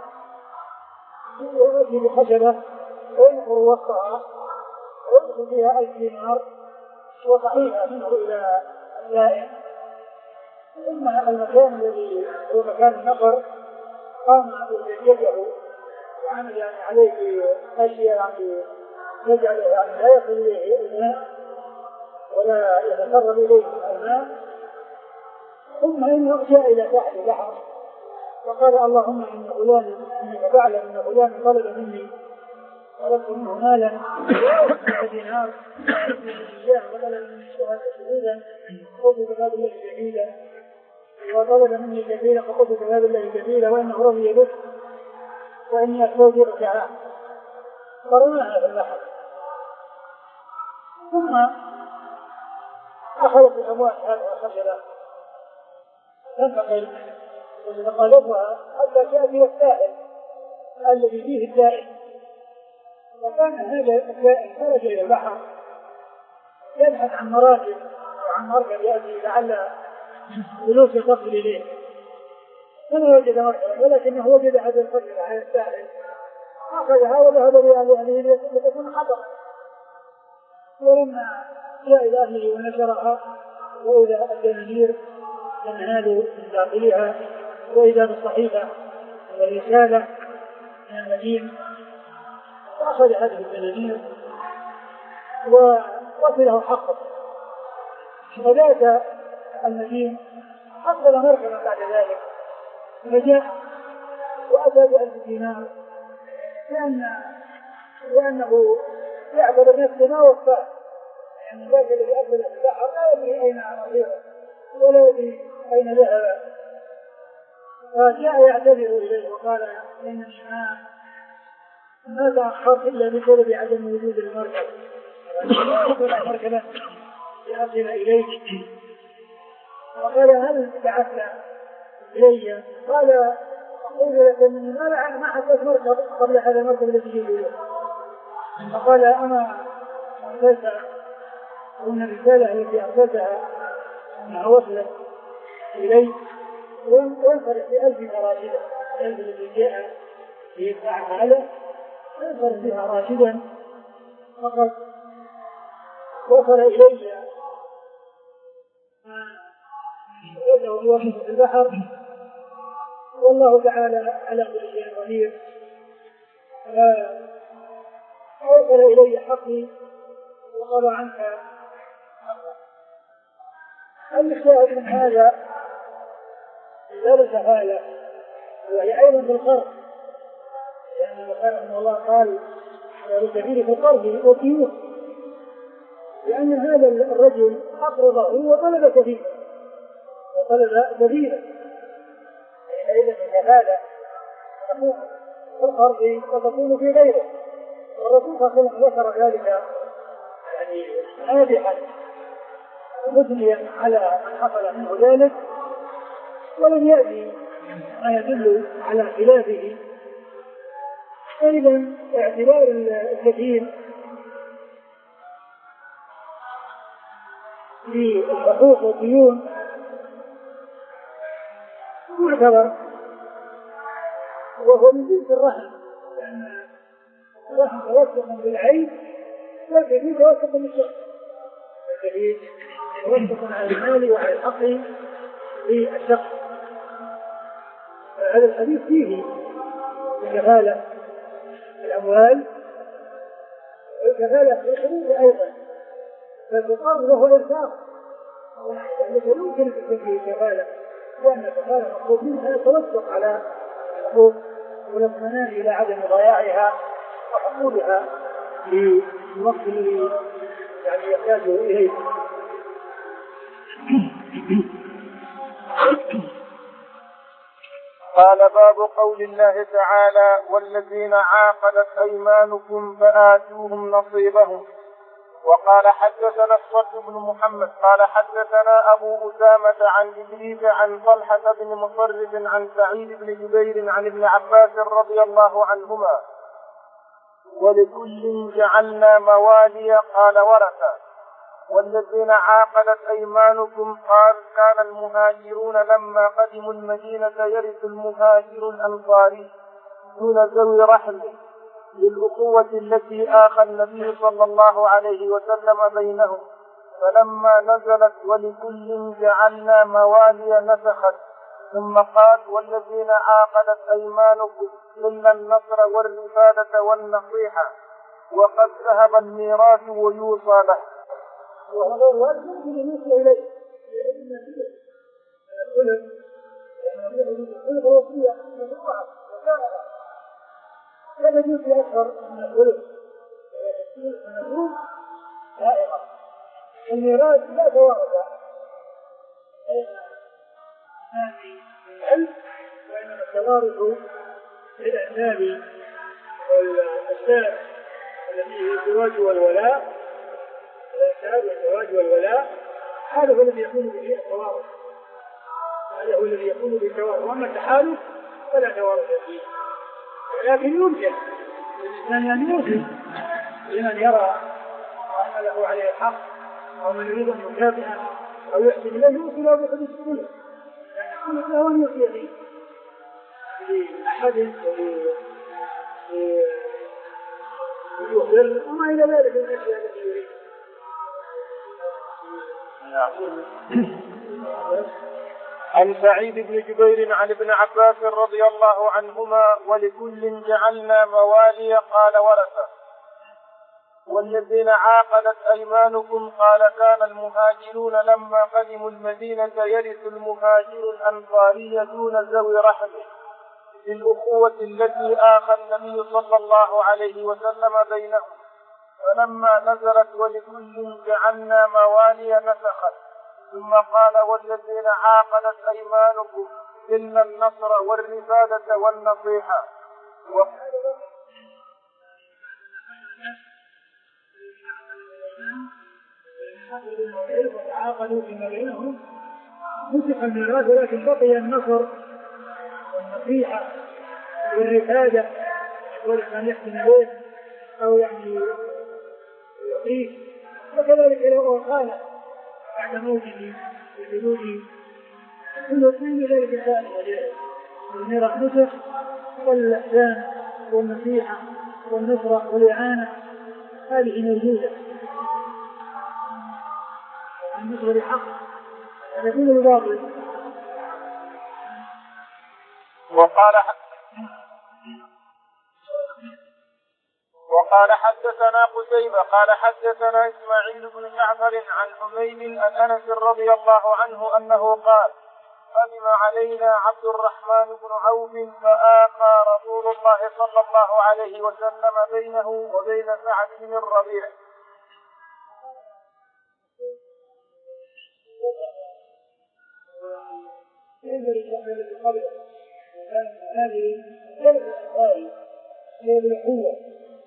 Speaker 1: يأتي بخشبة وينقر وسطها ويدخل فيها ألف دينار وصحيح منه إلى الدائم. ثم المكان الذي هو مكان النقر قام يده وعمل يعني عليه أشياء يعني يجعل يعني لا يصل إليه الماء ولا يتقرب إليه الماء. ثم إنه جاء إلى ساحل البحر وقال اللهم إن فلان إنك تعلم إن فلان طلب مني طلبت منه مالا دينار وطلب مني شهودا فقلت كفى بالله شهيدا، وطلب مني كثيرا فقلت كفى بالله كثيرا، وإنه رضي بك وإني أستودعك عنه، فرماها في البحر. ثم أخذت الأموال هذه الخشبة تنتقل وتتقلبها حتى تأتي الساحل الذي فيه الدائم. وكان هذا الدائم خرج إلى البحر يبحث عن مراكب وعن مركب يأتي لعل فلوس تصل إليه، فما وجد مركبا، ولكنه وجد هذا الخشبة على الساحل أخذها وذهب بها لأهله لتكون حطبا. ولما جاء إلى أهله ونشرها وإذا الدنانير تنهال من داخلها، وإذا بالصحيفة والرسالة من المدينة، فأخذ هذه الدنانير ووصله حقه. فذاك المدين حصل مركبا بعد ذلك فجاء وأتى بألف دينار، لأن لأنه يعبر نفسه ما وفاه، يعني ذاك الذي أقبل في البحر لا يدري أين مصيره ولا يدري أين ذهب. فجاء يعتذر إليه وقال إنني ما ما تأخرت إلا بسبب عدم وجود المركب، المركبة لأصل إليك. وقال هل بعثت إلي؟ قال أقول لك أنني ما ما حصلت مركب قبل هذا المركب الذي يجي إليه. فقال أنا أرسلت وأن الرسالة التي أرسلتها أنها وصلت إلي وانفرد بألف راشدا، الألف الذي جاء ليدفعها له وانفرد بها راشدا فقد وصل إلي ويده بوقفه في البحر، والله تعالى على كل شيء قدير. فوصل إلي حقي وقضى عنك. الشاهد من هذا ذلك هذا وهي أيضا في القرض، لأن يعني رحمه الله قال الكبير في القرض وكيوه، لأن هذا الرجل أقرضه وطلب كثيرا وطلب كثيرا، فإذا الكفالة تكون في القرض وتكون في غيره. والرسول صلى الله عليه وسلم ذكر ذلك يعني نابحا مثنيا على من حصل منه ذلك، ولم يأتي ما يدل على خلافه. أيضا اعتبار الكثير في الحقوق والديون معتبر، وهو من جنس الرحم، لأن الرحم توثق بالعين والكثير توثق بالشخص، الكثير توثق على المال وعلى الحق للشخص. هذا الحديث فيه الكفالة الأموال والكفالة في الحدود أيضا، فالقرض له إرساق يعني يمكن فيه الكفالة، لأن الكفالة مطلوب منها يتوثق على الحقوق والاطمئنان إلى عدم ضياعها وحصولها للوقت الذي يعني يحتاج إليه.
Speaker 2: قال باب قول الله تعالى والذين عاقدت أيمانكم فآتوهم نصيبهم. وقال حدثنا الصدق بن محمد قال حدثنا أبو أسامة عن إدريس عن طلحة بن مصرف عن سعيد بن جبير عن ابن عباس رضي الله عنهما ولكل جعلنا موالي قال ورثة. والذين عاقدت أيمانكم قال كان المهاجرون لما قدموا المدينة يرث المهاجر الأنصاري دون ذوي رحم للأخوة التي آخى النبي صلى الله عليه وسلم بينهم، فلما نزلت ولكل جعلنا موالي نسخت، ثم قال والذين عاقدت أيمانكم إلا النصر والرفادة والنصيحة وقد ذهب الميراث ويوصى له.
Speaker 1: وهذا الوالد يمكن أن يوصل إليه لأن الخلق الخلق وصية من الله هذا جزء أكثر من الخلق ونقول دائما الميراث لا توارث بين الناس العلم، وإنما التوارث للأنساب والأسباب التي هي الزواج والولاء الأنساب والزواج والولاء. هذا هو الذي يكون به التوارث، هذا هو الذي يكون به التوارث. وأما التحالف فلا توارث فيه، لكن يمكن للإنسان أن يوصي لمن يرى أن له عليه حق أو من يريد أن يكافئه أو يحسن إليه يوصي له بحدود الكل، لأن كل له أن يوصي فيه لأحد ويخبر وما إلى ذلك من الأشياء التي يريد.
Speaker 2: عن سعيد بن جبير عن ابن عباس رضي الله عنهما ولكل جعلنا موالي قال ورثة. والذين عاقدت أيمانكم قال كان المهاجرون لما قدموا المدينة يرث المهاجر الأنصاري دون ذوي رحم للأخوة التي آخى النبي صلى الله عليه وسلم بينهم، فلما نزلت ولكل جعلنا موالي نسخت، ثم قال والذين عاقدت أيمانكم إلا النصر والرفادة والنصيحة.
Speaker 1: وتعاقدوا فيما بينهم نسخ الميراث، ولكن بقي النصر والنصيحة والرفادة، يقول من يحسن إليه أو يعني يعطيه. وكذلك لو قال بعد موته بحدود كل طين ذلك الثاني الميراث نسخ، والإحسان والنصيحة والنصرة والإعانة هذه موجودة. النصر بالحق يكون الباطل.
Speaker 2: وقال وقال حدثنا قتيبة قال حدثنا إسماعيل بن جعفر عن حميد عن أنس رضي الله عنه أنه قال قدم علينا عبد الرحمن بن عوف فآقى رسول الله صلى الله عليه وسلم بينه وبين سعد بن الربيع.
Speaker 1: هذه ثلاث أخبار هي بالقوة.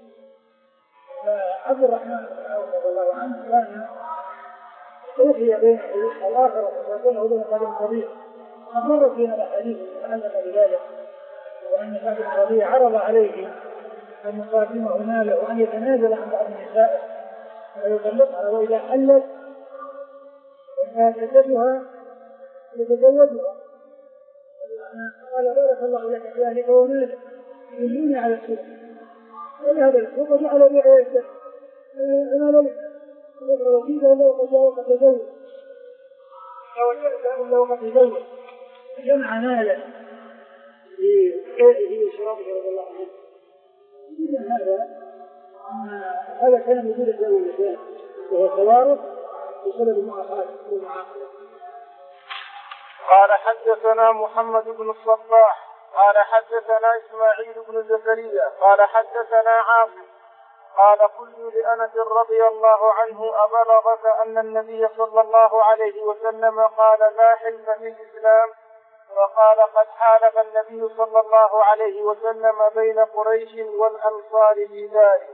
Speaker 1: فعبد الرحمن بن عوف رضي الله عنه كان أوحي بينه الآخرة وبينه وبين سعد بن الربيع. قد مر فينا الحديث تعلق بذلك، وأن سعد بن الربيع عرض عليه أن يقاسمه ماله وأن يتنازل عن بعض النساء ويطلقها، وإذا حلت فاتتها يتزوجها. قال بارك الله لك في أهلك ومالك يمنوني على السوق، وذهب السوق وجعل بيع يسر أنا لك يقرأ وكيدا لو قد جاء وقد تزوج فوجدت أن لو قد تزوج جمع مالا لكائه وشرابه رضي الله عنه. إذن هذا هذا كان وجود الدولة الإسلام وهو التوارث بسبب المعاقدة والمعاقدة.
Speaker 2: قال حدثنا محمد بن الصباح قال حدثنا إسماعيل بن زكريا قال حدثنا عاصم قال: قلت لأنس رضي الله عنه: أبلغك أن النبي صلى الله عليه وسلم قال لا حلف في الإسلام؟ وقال: قد حالف النبي صلى الله عليه وسلم بين قريش والأنصار في ذلك.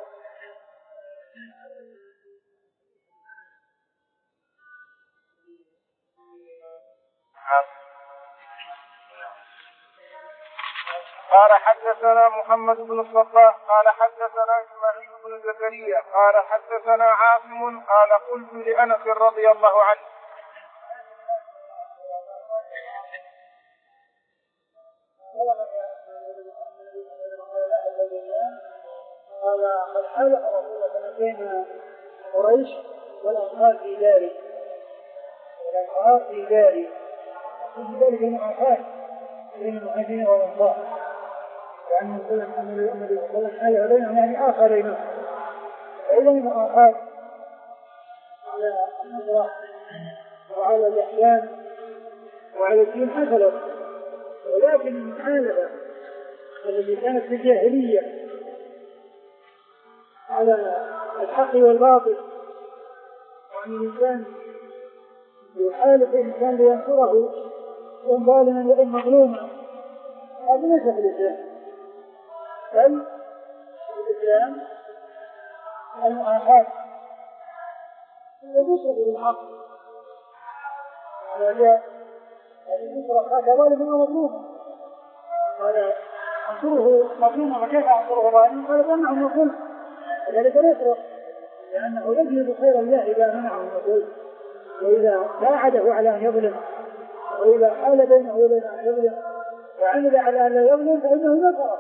Speaker 2: قال: حدثنا محمد بن الصباح قال حدثنا إسماعيل بن زكريا قال حدثنا عاصم قال: قلت لأنس رضي الله عنه:
Speaker 1: قال: قد حلف رسول الله بين قريش والأنصار في داره، والأنصار في داره، وفي ذلك المعافاة بين المهاجرين والأنصار، يعني يقول النبي صلى الله عليه وسلم بينهم يعني آخرين، فإذا المعافاة على النصرة وعلى الإحسان وعلى الدين حصلت، ولكن المحالفة التي كانت في الجاهلية على الحق والباطل، وأن الإنسان يحالف الإنسان لينصره إن ظالما وإن مظلوما، هذا ليس في الإسلام، بل في الإسلام المؤاخاة والنصرة بالحق، على جاء النصرة أخاك ظالما ومظلوما، قال: أنصره مظلوما وكيف أنصره ظالما؟ قال: تمنعه من الظلم، وذلك يسرق لأنه يجلب خير الله إذا منعه من الظلم، وإذا ساعده على أن يظلم، وإذا حال بينه وبين أن يظلم وعمل على أن لا يظلم فإنه يسرق.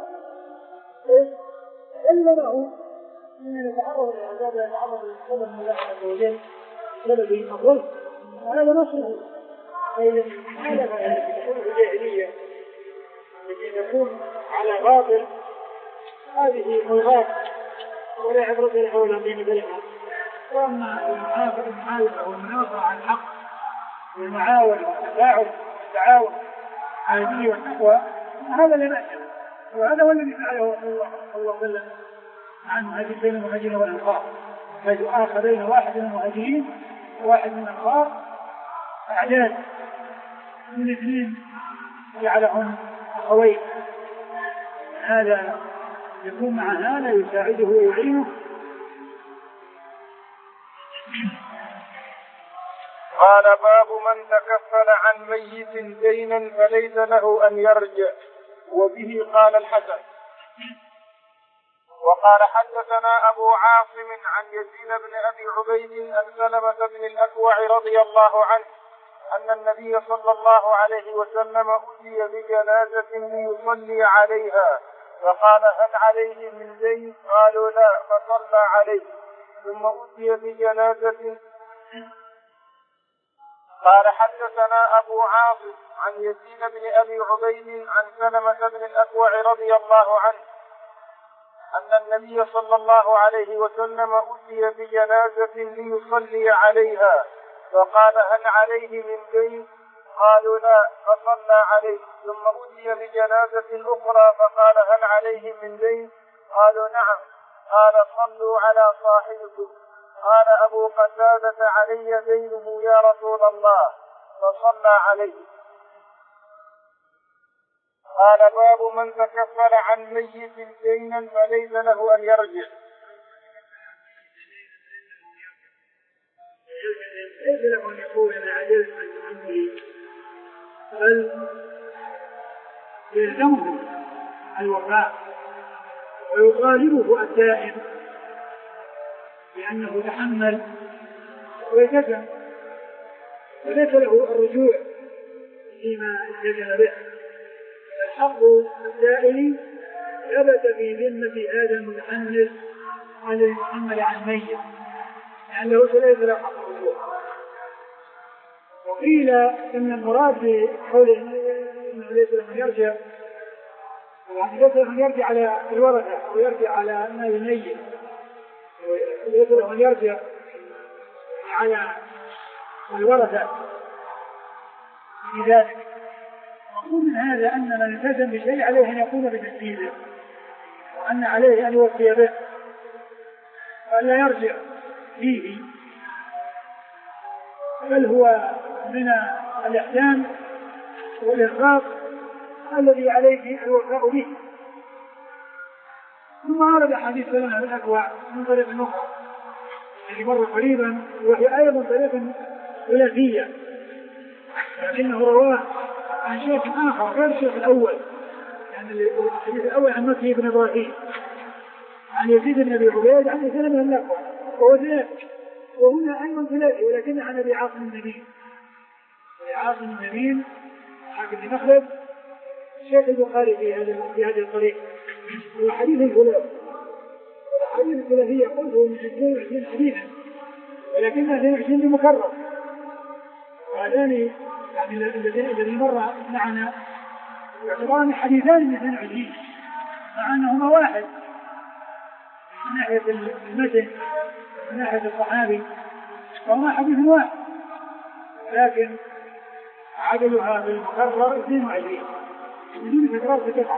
Speaker 1: إلا له من يتعرض للعذاب يتعرض للسبب من الله عز وجل بسبب الظلم، وهذا نصره. فإذا الحالة التي تكون في الجاهلية التي تكون على باطل هذه ملغاة ولا عبرة له ولا قيمة لها. وأما المحافظة والمناصرة على الحق والمعاونة والتفاعل والتعاون على الدين والتقوى هذا لا بأس، وهذا هو الذي فعله الله جل عنه هذه بين المهاجرين والأنصار، حيث آخى بين واحد من المهاجرين وواحد من الأنصار أعداد من اثنين جعلهم أخوين، هذا يكون مع هذا يساعده ويعينه.
Speaker 2: قال: باب من تكفل عن ميت دينا فليس له أن يرجع. وبه قال الحسن. وقال: حدثنا أبو عاصم عن يزيد بن أبي عبيد عن سلمة بن الأكوع رضي الله عنه أن النبي صلى الله عليه وسلم أتي بجنازة ليصلي عليها، فقال: هل عليه من دين؟ قالوا: لا، فصلى عليه. ثم أتي بجنازة. قال: حدثنا أبو عاصم عن يزيد بن أبي عبيد عن سلمة بن الأكوع رضي الله عنه أن النبي صلى الله عليه وسلم أتي بجنازة ليصلي عليها، فقال: هل عليه من دين؟ قالوا: لا، فصلى عليه. ثم أتي بجنازة أخرى فقال: هل عليه من دين؟ قالوا: نعم. قال: صلوا على صاحبكم. قال أبو قتادة: علي دينه يا رسول الله، فصلى عليه. قال: باب من تكفل عن ميت دينا فليس له أن يرجع.
Speaker 1: ليس له أن يقول أنا عجزت عن تحمله، بل يلزمه الوفاء ويطالبه الدائم لأنه تحمل ويلتزم، وليس له الرجوع فيما التزم به. الحق الدائم ثبت في ذمة هذا المتحمل على المتحمل عن ميت، لأنه ليس له حق الرجوع. وقيل إن المراد بقوله إنه ليس له أن يرجع، يعني ليس له أن يرجع على الورثة أو يرجع على مال الميت، ليس له أن يرجع على الورثة في ذلك. مقصود من هذا أن من التزم بشيء عليه أن يقوم بتنفيذه، وأن عليه أن يوفي به، ولا يرجع فيه، بل هو من الإحسان والإرغاب الذي عليه الوفاء به. ثم ورد حديث سلمة بن الأكوع من طريق أخرى الذي مر قريبا، وهي أيضا طريق ثلاثية، لكنه رواه عن شيخ آخر غير الشيخ الأول، يعني الحديث الأول عن مكي بن إبراهيم عن يزيد بن أبي عبيد عن سلمة بن الأكوع وهو ثلاثي، وهنا أيضا ثلاثي ولكن عن أبي عاصم النبيل. أبي عاصم النبيل حاكم بن مخلد الشيخ البخاري في هذا في هذه الطريق. هو حديث الثلاثي، الحديث الثلاثية قلت من اثنين وعشرين حديثا ولكنها اثنين وعشرين بمكرر، وهذان يعني الذي مر معنا يعتبران حديثان من اثنين وعشرين مع أنهما واحد من ناحية المتن من ناحية الصحابي، وهما حديث واحد لكن عددها بالمكرر اثنين وعشرين بدون تكرار في تسعة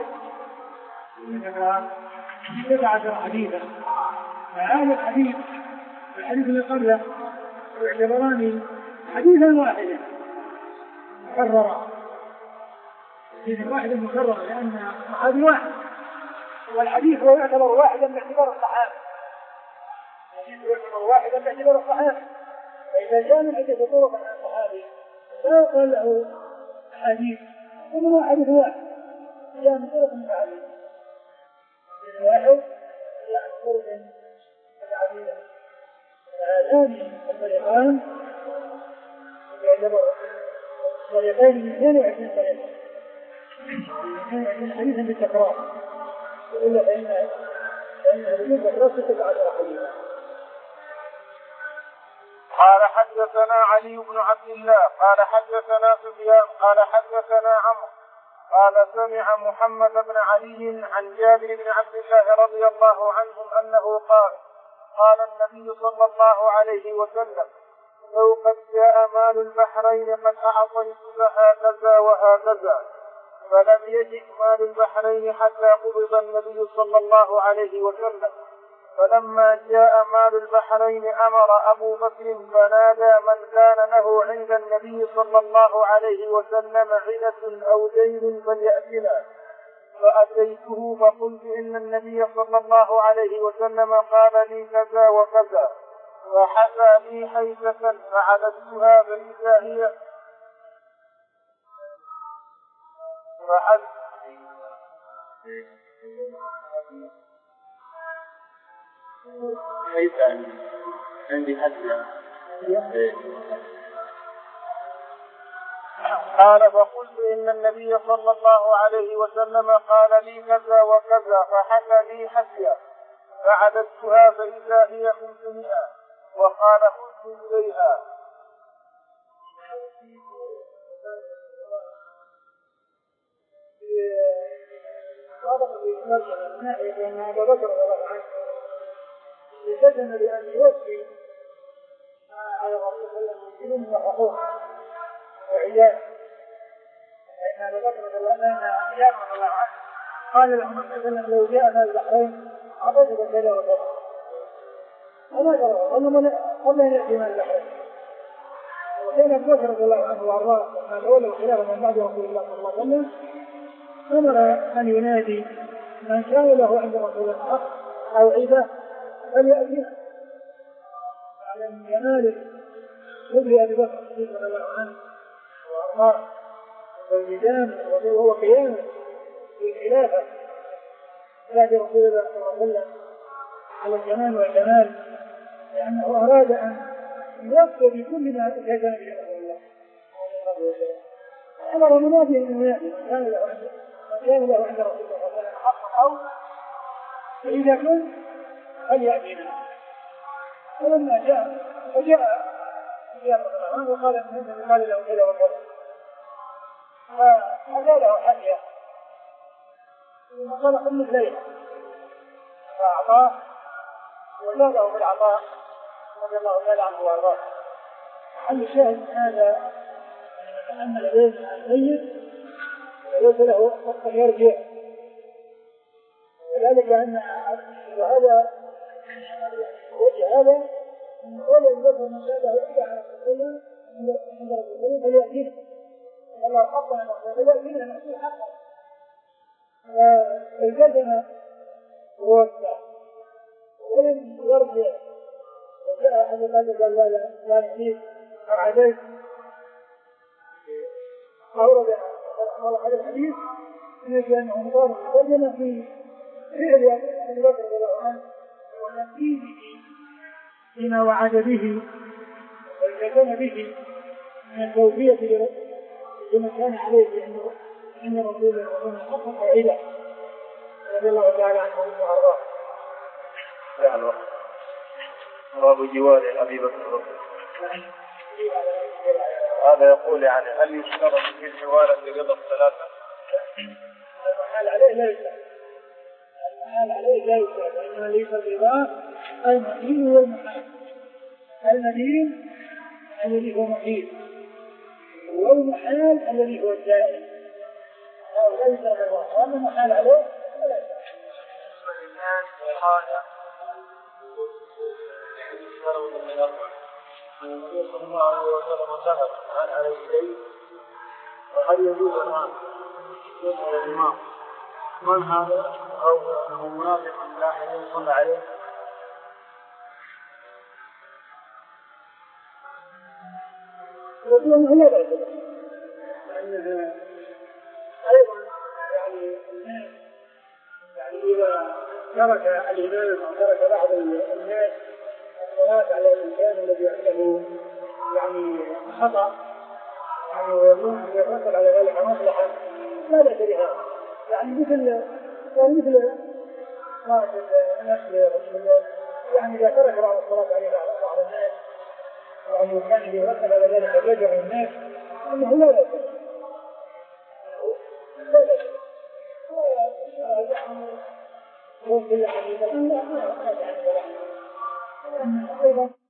Speaker 1: تسعة عشر حديثا. فهذا الحديث الحديث اللي قبله يعتبران حديثا واحدا مكررا، حديث واحد مكرر لأن هذا واحد، والحديث هو يعتبر واحدا باعتبار الصحابة، الحديث يعتبر واحدا باعتبار الصحابة. فإذا جاء من عدة طرق عن الصحابي لا يقال له حديث، إنما حديث واحد جاء من طرق متعددة، حديث واحد جاء من طرق متعددة. هذان الطريقان يعتبر طريقين من اثنين وعشرين طريقة، اثنين وعشرين حديثا بالتكرار، إلا فإن فإنه بدون تكرار ستة عشر حديثا.
Speaker 2: قال حدثنا علي بن عبد الله قال حدثنا سفيان قال حدثنا عمرو قال سمع محمد بن علي عن جابر بن عبد الله رضي الله عنهم أنه قال قال النبي صلى الله عليه وسلم لو قد جاء مال البحرين قد أعطيتك هكذا وهكذا، فلم يجئ مال البحرين حتى قبض النبي صلى الله عليه وسلم. فلما جاء مال البحرين أمر أبو بكر فنادى من كان له عند النبي صلى الله عليه وسلم عدة أو دين فليأتنا. فأتيته فقلت إن النبي صلى الله عليه وسلم قال لي كذا وكذا، فحكى لي حيثة فعددتها فإذا هي فحد
Speaker 3: حيثة عندي حدث.
Speaker 2: قال فقلت إن النبي صلى الله عليه وسلم قال لي كذا وكذا، فحكى لي حكيا فعددتها فإذا هي خمسمائة، وقال خذ إليها.
Speaker 1: صادق في مرجع من ناحية أن أبا بكر رضي الله عنه التزم بأن يوفي على الرسول صلى الله عليه وسلم من حقوق وعياده، فإن أبا بكر رضي الله عنه قال له صلى الله عليه وسلم لو جاء مال البحرين أعطيتك كذا وكذا، وما ترى قبل أن يأتي مال البحرين. وكان أبو بكر رضي الله عنه وأرضاه لما تولى الخلافة من بعد رسول الله صلى الله عليه وسلم أمر أن ينادي من كان له عند رسول الله حق أو عيبة فليأتينا، على أن ينال خبر أبي بكر الصديق رضي الله عنه وأرضاه والميزان وهو قيامه في الخلافة بعد رسول الله صلى الله عليه وسلم على الجمال والجمال، لأنه أراد أن يوفي بكل ما كان به رسول الله أمر منادي أن ينادي من كان له عند كان له عند رسول الله صلى الله عليه وسلم حق أو فإذا كنت فليأتينا. فلما جاء فجاء جاء رسول الله وقال إن قال له كذا وكذا، فأجا له حديث وقال خذ مثليه، فأعطاه وزاده بالعطاء رضي الله تعالى عنه وارضاه. حل الشاهد هذا أن لديه الميت وليس له حق يرجع، وذلك أن هذا هذا من قول الذكر من شابه إلى على الرسول عند الرسول فليأتينا والله حقنا فليأتينا نحن حقنا فالجزم ووسع ولم يرجع وجاء أحد قال قال لا لا لا نحيف أعديت أورد هذا الحديث يجب أنه مطابق ترجمة في فعل أبي بكر رضي الله عنه ونفيذه بما وعد به والتزم به من التوفية لما كان عليه عند رسول الله صلى الله عليه وسلم حقا وعيدا رضي الله تعالى عنه وأرضاه.
Speaker 2: نعم. باب جوار أبي بكر رضي الله عنه. هذا يقول يعني هل يشترط في الجوار لرضا الثلاثة؟
Speaker 1: المحال عليه لا يشترط. المحال عليه لا يشترط لأنه ليس الرضا المحيل هو المحال. المدين الذي هو محيل والمحال الذي هو الدائم. هذا لا يشترط الرضا. وأما المحال عليه لا يشترط.
Speaker 3: النبي صلى الله عليه وسلم ذهب على يديه وهل يجوز الآن يسأل الإمام من هذا أو أنه منافق لا أحد يصلى عليه؟
Speaker 1: يقول أنه لا بأس لأنه أيضا يعني يعني إذا ترك الإمام أو ترك بعض الناس الصلاة على الإنسان الذي عنده يعني خطأ يعني ويظن أن يترتب على ذلك مصلحة لا بأس بهذا يعني مثل يعني مثل صلاة الناس يعني إذا ترك بعض الصلاة عليه بعض الناس يعني كان يترتب على ذلك الرجع الناس أنه لا بأس لا بأس ممكن لحديث الله ما أخذ عن ذلك أيضا